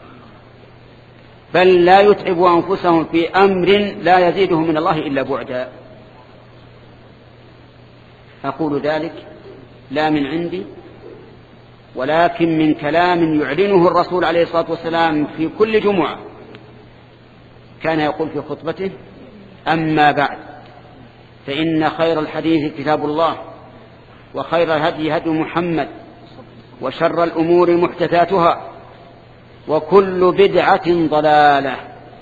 بل لا يتعبوا أنفسهم في أمر لا يزيدهم من الله إلا بعدا. أقول ذلك لا من عندي ولكن من كلام يعلنه الرسول عليه الصلاة والسلام في كل جمعة. كان يقول في خطبته: أما بعد فإن خير الحديث كتاب الله، وخير الهدي هدي محمد، وشر الأمور محدثاتها، وكل بدعة ضلالة.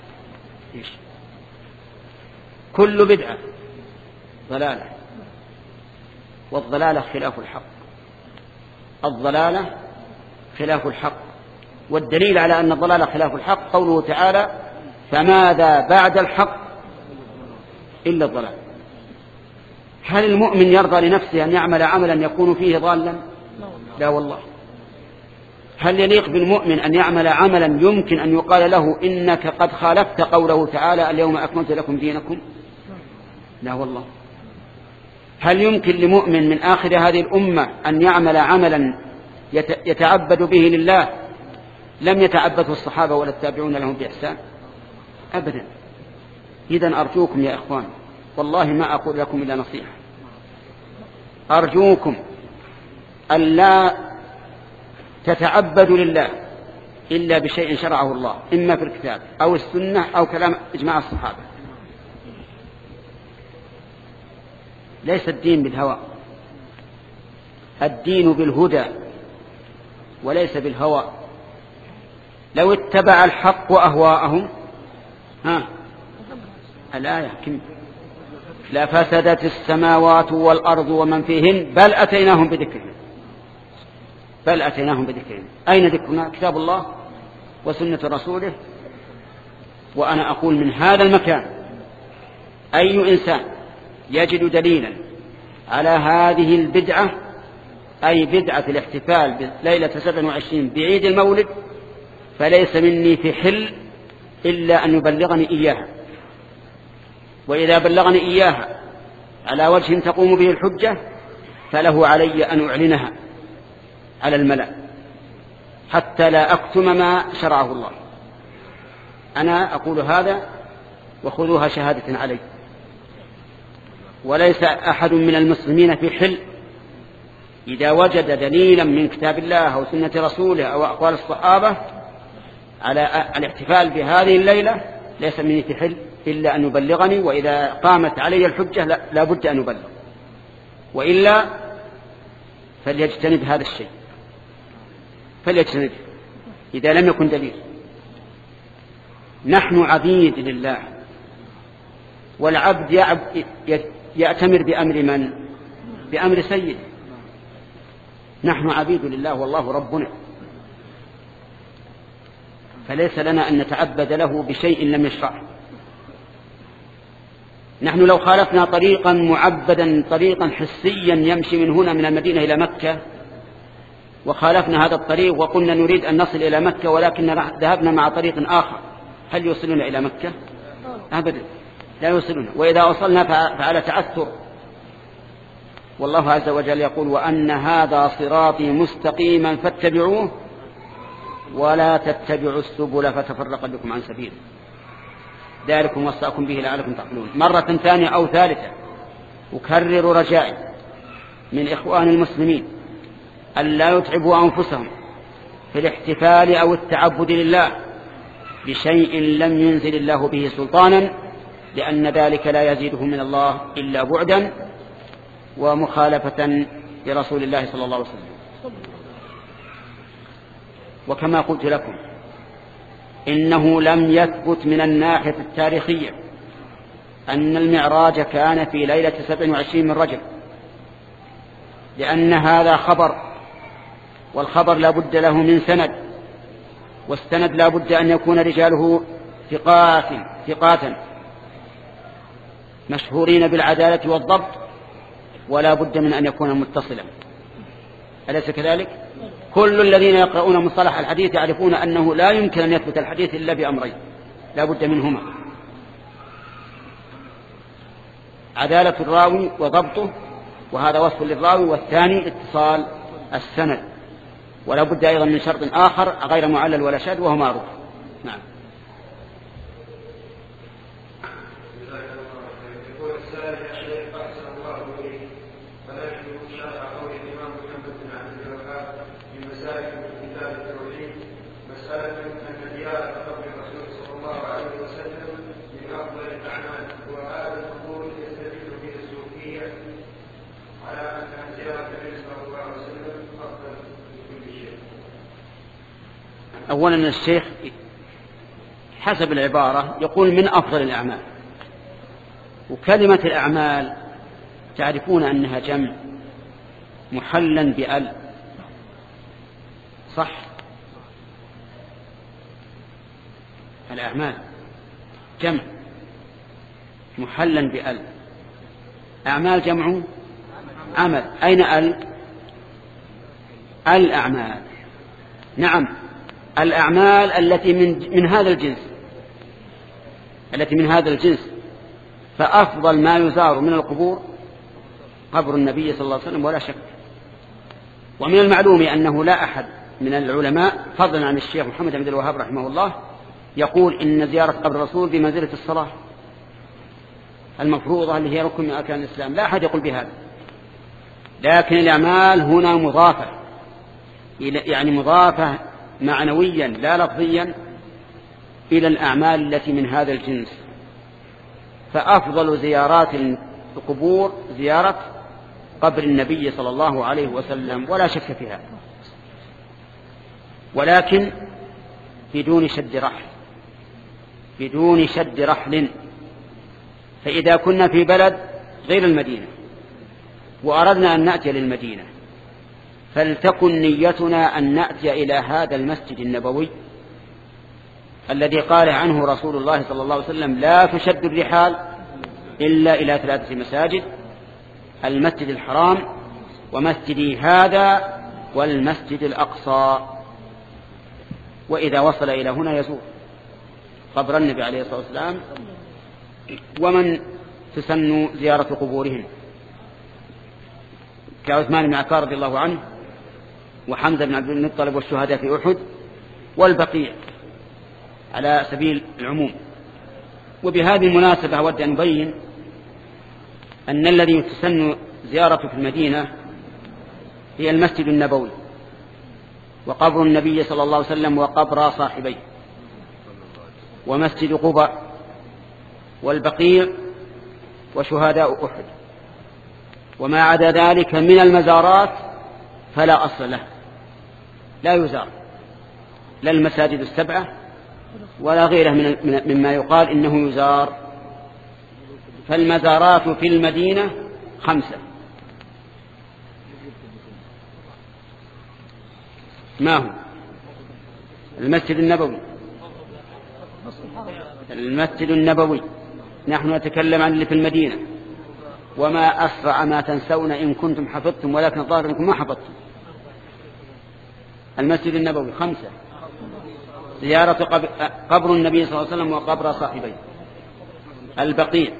كل بدعة ضلالة، والضلالة خلاف الحق. الضلالة خلاف الحق، والدليل على أن الضلالة خلاف الحق قوله تعالى: فماذا بعد الحق إلا الضلال. هل المؤمن يرضى لنفسه أن يعمل عملا يكون فيه ضالا؟ لا والله. هل يليق بالمؤمن أن يعمل عملا يمكن أن يقال له إنك قد خالفت قوله تعالى: اليوم أكملت لكم دينكم؟ لا والله. هل يمكن لمؤمن من آخر هذه الأمة أن يعمل عملا يتعبد به لله لم يتعبده الصحابة ولا التابعون لهم بإحسان؟ أبدا. إذن أرجوكم يا إخوان، والله ما أقول لكم إلا نصيحة، أرجوكم ألا تتعبدوا لله إلا بشيء شرعه الله، إما في الكتاب أو السنة أو كلام إجماع الصحابة. ليس الدين بالهوى، الدين بالهدى وليس بالهوى. لو اتبع الحق أهواءهم ها الآية كم لفسدت السماوات والأرض ومن فيهن بل أتيناهم بذكرهم بل أتيناهم بذكرهم. أين ذكرنا؟ كتاب الله وسنة رسوله. وأنا أقول من هذا المكان: أي إنسان يجد دليلا على هذه البدعة، أي بدعة الاحتفال بليلة سبع وعشرين بعيد المولد، فليس مني في حل إلا أن يبلغني إياها. وإذا بلغني إياها على وجه تقوم به الحجة فله علي أن أعلنها على الملأ حتى لا أكتم ما شرعه الله. أنا أقول هذا وخذوها شهادة علي. وليس أحد من المسلمين في حل إذا وجد دليلا من كتاب الله أو سنة رسوله أو أقوال الصحابة على الاحتفال بهذه الليلة ليس مني في حل إلا أن يبلغني، وإذا قامت علي الحجة لا بد أن يبلغ، وإلا فليجتنب هذا الشيء، فليجتنب إذا لم يكن دليل. نحن عبيد لله، والعبد يأتمر بأمر من؟ بأمر سيد. نحن عبيد لله والله ربنا، فليس لنا أن نتعبد له بشيء لم يشرعه. نحن لو خالفنا طريقا معبدا طريقا حسيا يمشي من هنا من المدينة إلى مكة وخالفنا هذا الطريق وقلنا نريد أن نصل إلى مكة ولكن ذهبنا مع طريق آخر، هل يوصلون إلى مكة؟ أبدا لا يوصلون. وإذا وصلنا فعلى تعثر. والله عز وجل يقول وأن هذا صراطي مستقيما فاتبعوه ولا تتبعوا السبل فتفرق بكم عن سبيله ذلكم وصاكم به لعلكم تعقلون. مرة ثانية أو ثالثة أكرر رجائي من إخوان المسلمين أن لا يتعبوا أنفسهم في الاحتفال أو التعبد لله بشيء لم ينزل الله به سلطانا، لأن ذلك لا يزيده من الله إلا بعدا ومخالفة لرسول الله صلى الله عليه وسلم. وكما قلت لكم إنه لم يثبت من الناحية التاريخية أن المعراج كان في ليلة سبع وعشرين من رجب، لأن هذا خبر، والخبر لا بد له من سند، والسند لا بد أن يكون رجاله ثقات ثقاتا مشهورين بالعدالة والضبط، ولا بد من أن يكون متصلا. أليس كذلك؟ كل الذين يقرؤون مصطلح الحديث يعرفون أنه لا يمكن أن يثبت الحديث إلا بأمرين لا بد منهما: عدالة الراوي وضبطه، وهذا وصف للراوي، والثاني اتصال السند، ولا بد أيضا من شرط آخر غير معلل ولا شاذ وهو معروف. نعم. أولا الشيخ حسب العبارة يقول من أفضل الأعمال، وكلمة الأعمال تعرفون أنها جمع محلا بأل، صح؟ الأعمال جمع محلا بأل، أعمال جمع عمل. أين أل؟ الأعمال. نعم، الأعمال التي من من هذا الجنس التي من هذا الجنس فأفضل ما يزار من القبور قبر النبي صلى الله عليه وسلم ولا شك. ومن المعلوم أنه لا أحد من العلماء فضلا عن الشيخ محمد بن عبد الوهاب رحمه الله يقول إن زيارة قبر الرسول بمنزلة الصلاة المفروضة اللي هي ركن من أركان الإسلام، لا أحد يقول بهذا. لكن الأعمال هنا مضافة، يعني مضافة معنويا لا لفظيا إلى الأعمال التي من هذا الجنس، فأفضل زيارات القبور زيارة قبر النبي صلى الله عليه وسلم ولا شك في هذا، ولكن بدون شد رحل بدون شد رحل. فإذا كنا في بلد غير المدينة وأردنا أن نأتي للمدينة فلتكن نيتنا أن نأتي إلى هذا المسجد النبوي الذي قال عنه رسول الله صلى الله عليه وسلم لا تشد الرحال إلا إلى ثلاثة مساجد: المسجد الحرام ومسجدي هذا والمسجد الأقصى. وإذا وصل إلى هنا يزور قبر النبي عليه الصلاة والسلام ومن تسن زيارة قبورهم كعثمان بن عفان رضي الله عنه وحمزة بن عبد المطلب والشهداء في أحد والبقيع على سبيل العموم. وبهذه المناسبة أود أن أبين أن الذي يتسن زيارته في المدينة هي المسجد النبوي وقبر النبي صلى الله عليه وسلم وقبر صاحبيه ومسجد قباء والبقيع وشهداء أحد، وما عدا ذلك من المزارات فلا أصل له، لا يزار لا المساجد السبعة ولا غيره من مما يقال إنه يزار. فالمزارات في المدينة خمسة: ما هو؟ المسجد النبوي المسجد النبوي نحن نتكلم عن اللي في المدينة، وما أسرع ما تنسون إن كنتم حفظتم ولكن الظاهر أنكم ما حفظتم. المسجد النبوي خمسة، زيارة قبر النبي صلى الله عليه وسلم وقبر صاحبيه، البقيع،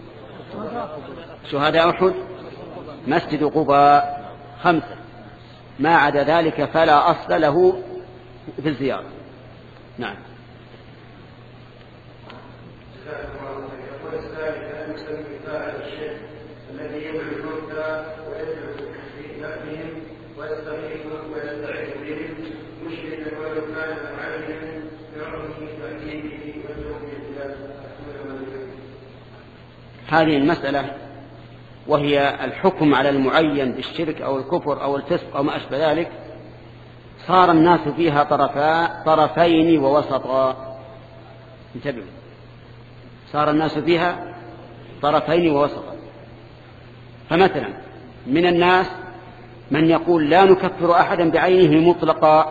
شهداء أحد، مسجد قباء، خمسة. ما عدا ذلك فلا أصل له في الزيارة. نعم. الذي يدعو الموتى ويدعو في نفسهم ويستغيث ويستعيذ بهم مشركا ولو كان عليهم بعلمه تأكيده وتوحيده. هذه المسألة وهي الحكم على المعين بالشرك أو الكفر أو الفسق أو ما أشبه ذلك، صار الناس فيها طرفا طرفين ووسطا. انتبهوا، صار الناس فيها طرفين ووسطا. فمثلا من الناس من يقول لا نكفر أحدا بعينه مطلقا،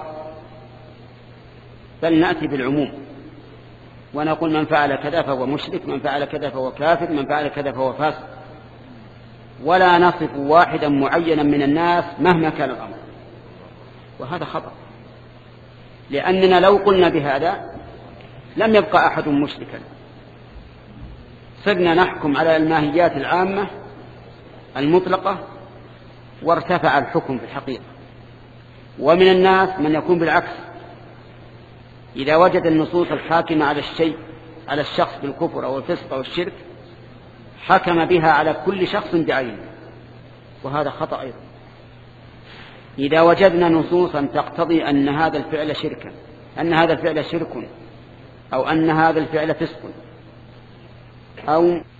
بل نأتي بالعموم ونقول من فعل كذا فهو مشرك، من فعل كذا فهو كافر، من فعل كذا فهو فاسق، ولا نصف واحدا معينا من الناس مهما كان الأمر. وهذا خطأ، لأننا لو قلنا بهذا لم يبقى أحد مشركا، صرنا نحكم على الماهيات العامة المطلقة وارتفع الحكم في الحقيقة. ومن الناس من يكون بالعكس، إذا وجد النصوص الحاكمة على الشيء على الشخص بالكفر أو الفسق أو الشرك حكم بها على كل شخص بعينه، وهذا خطأ أيضا. إذا وجدنا نصوصا تقتضي أن هذا الفعل شركا، أن هذا الفعل شرك، أو أن هذا الفعل فسق، أو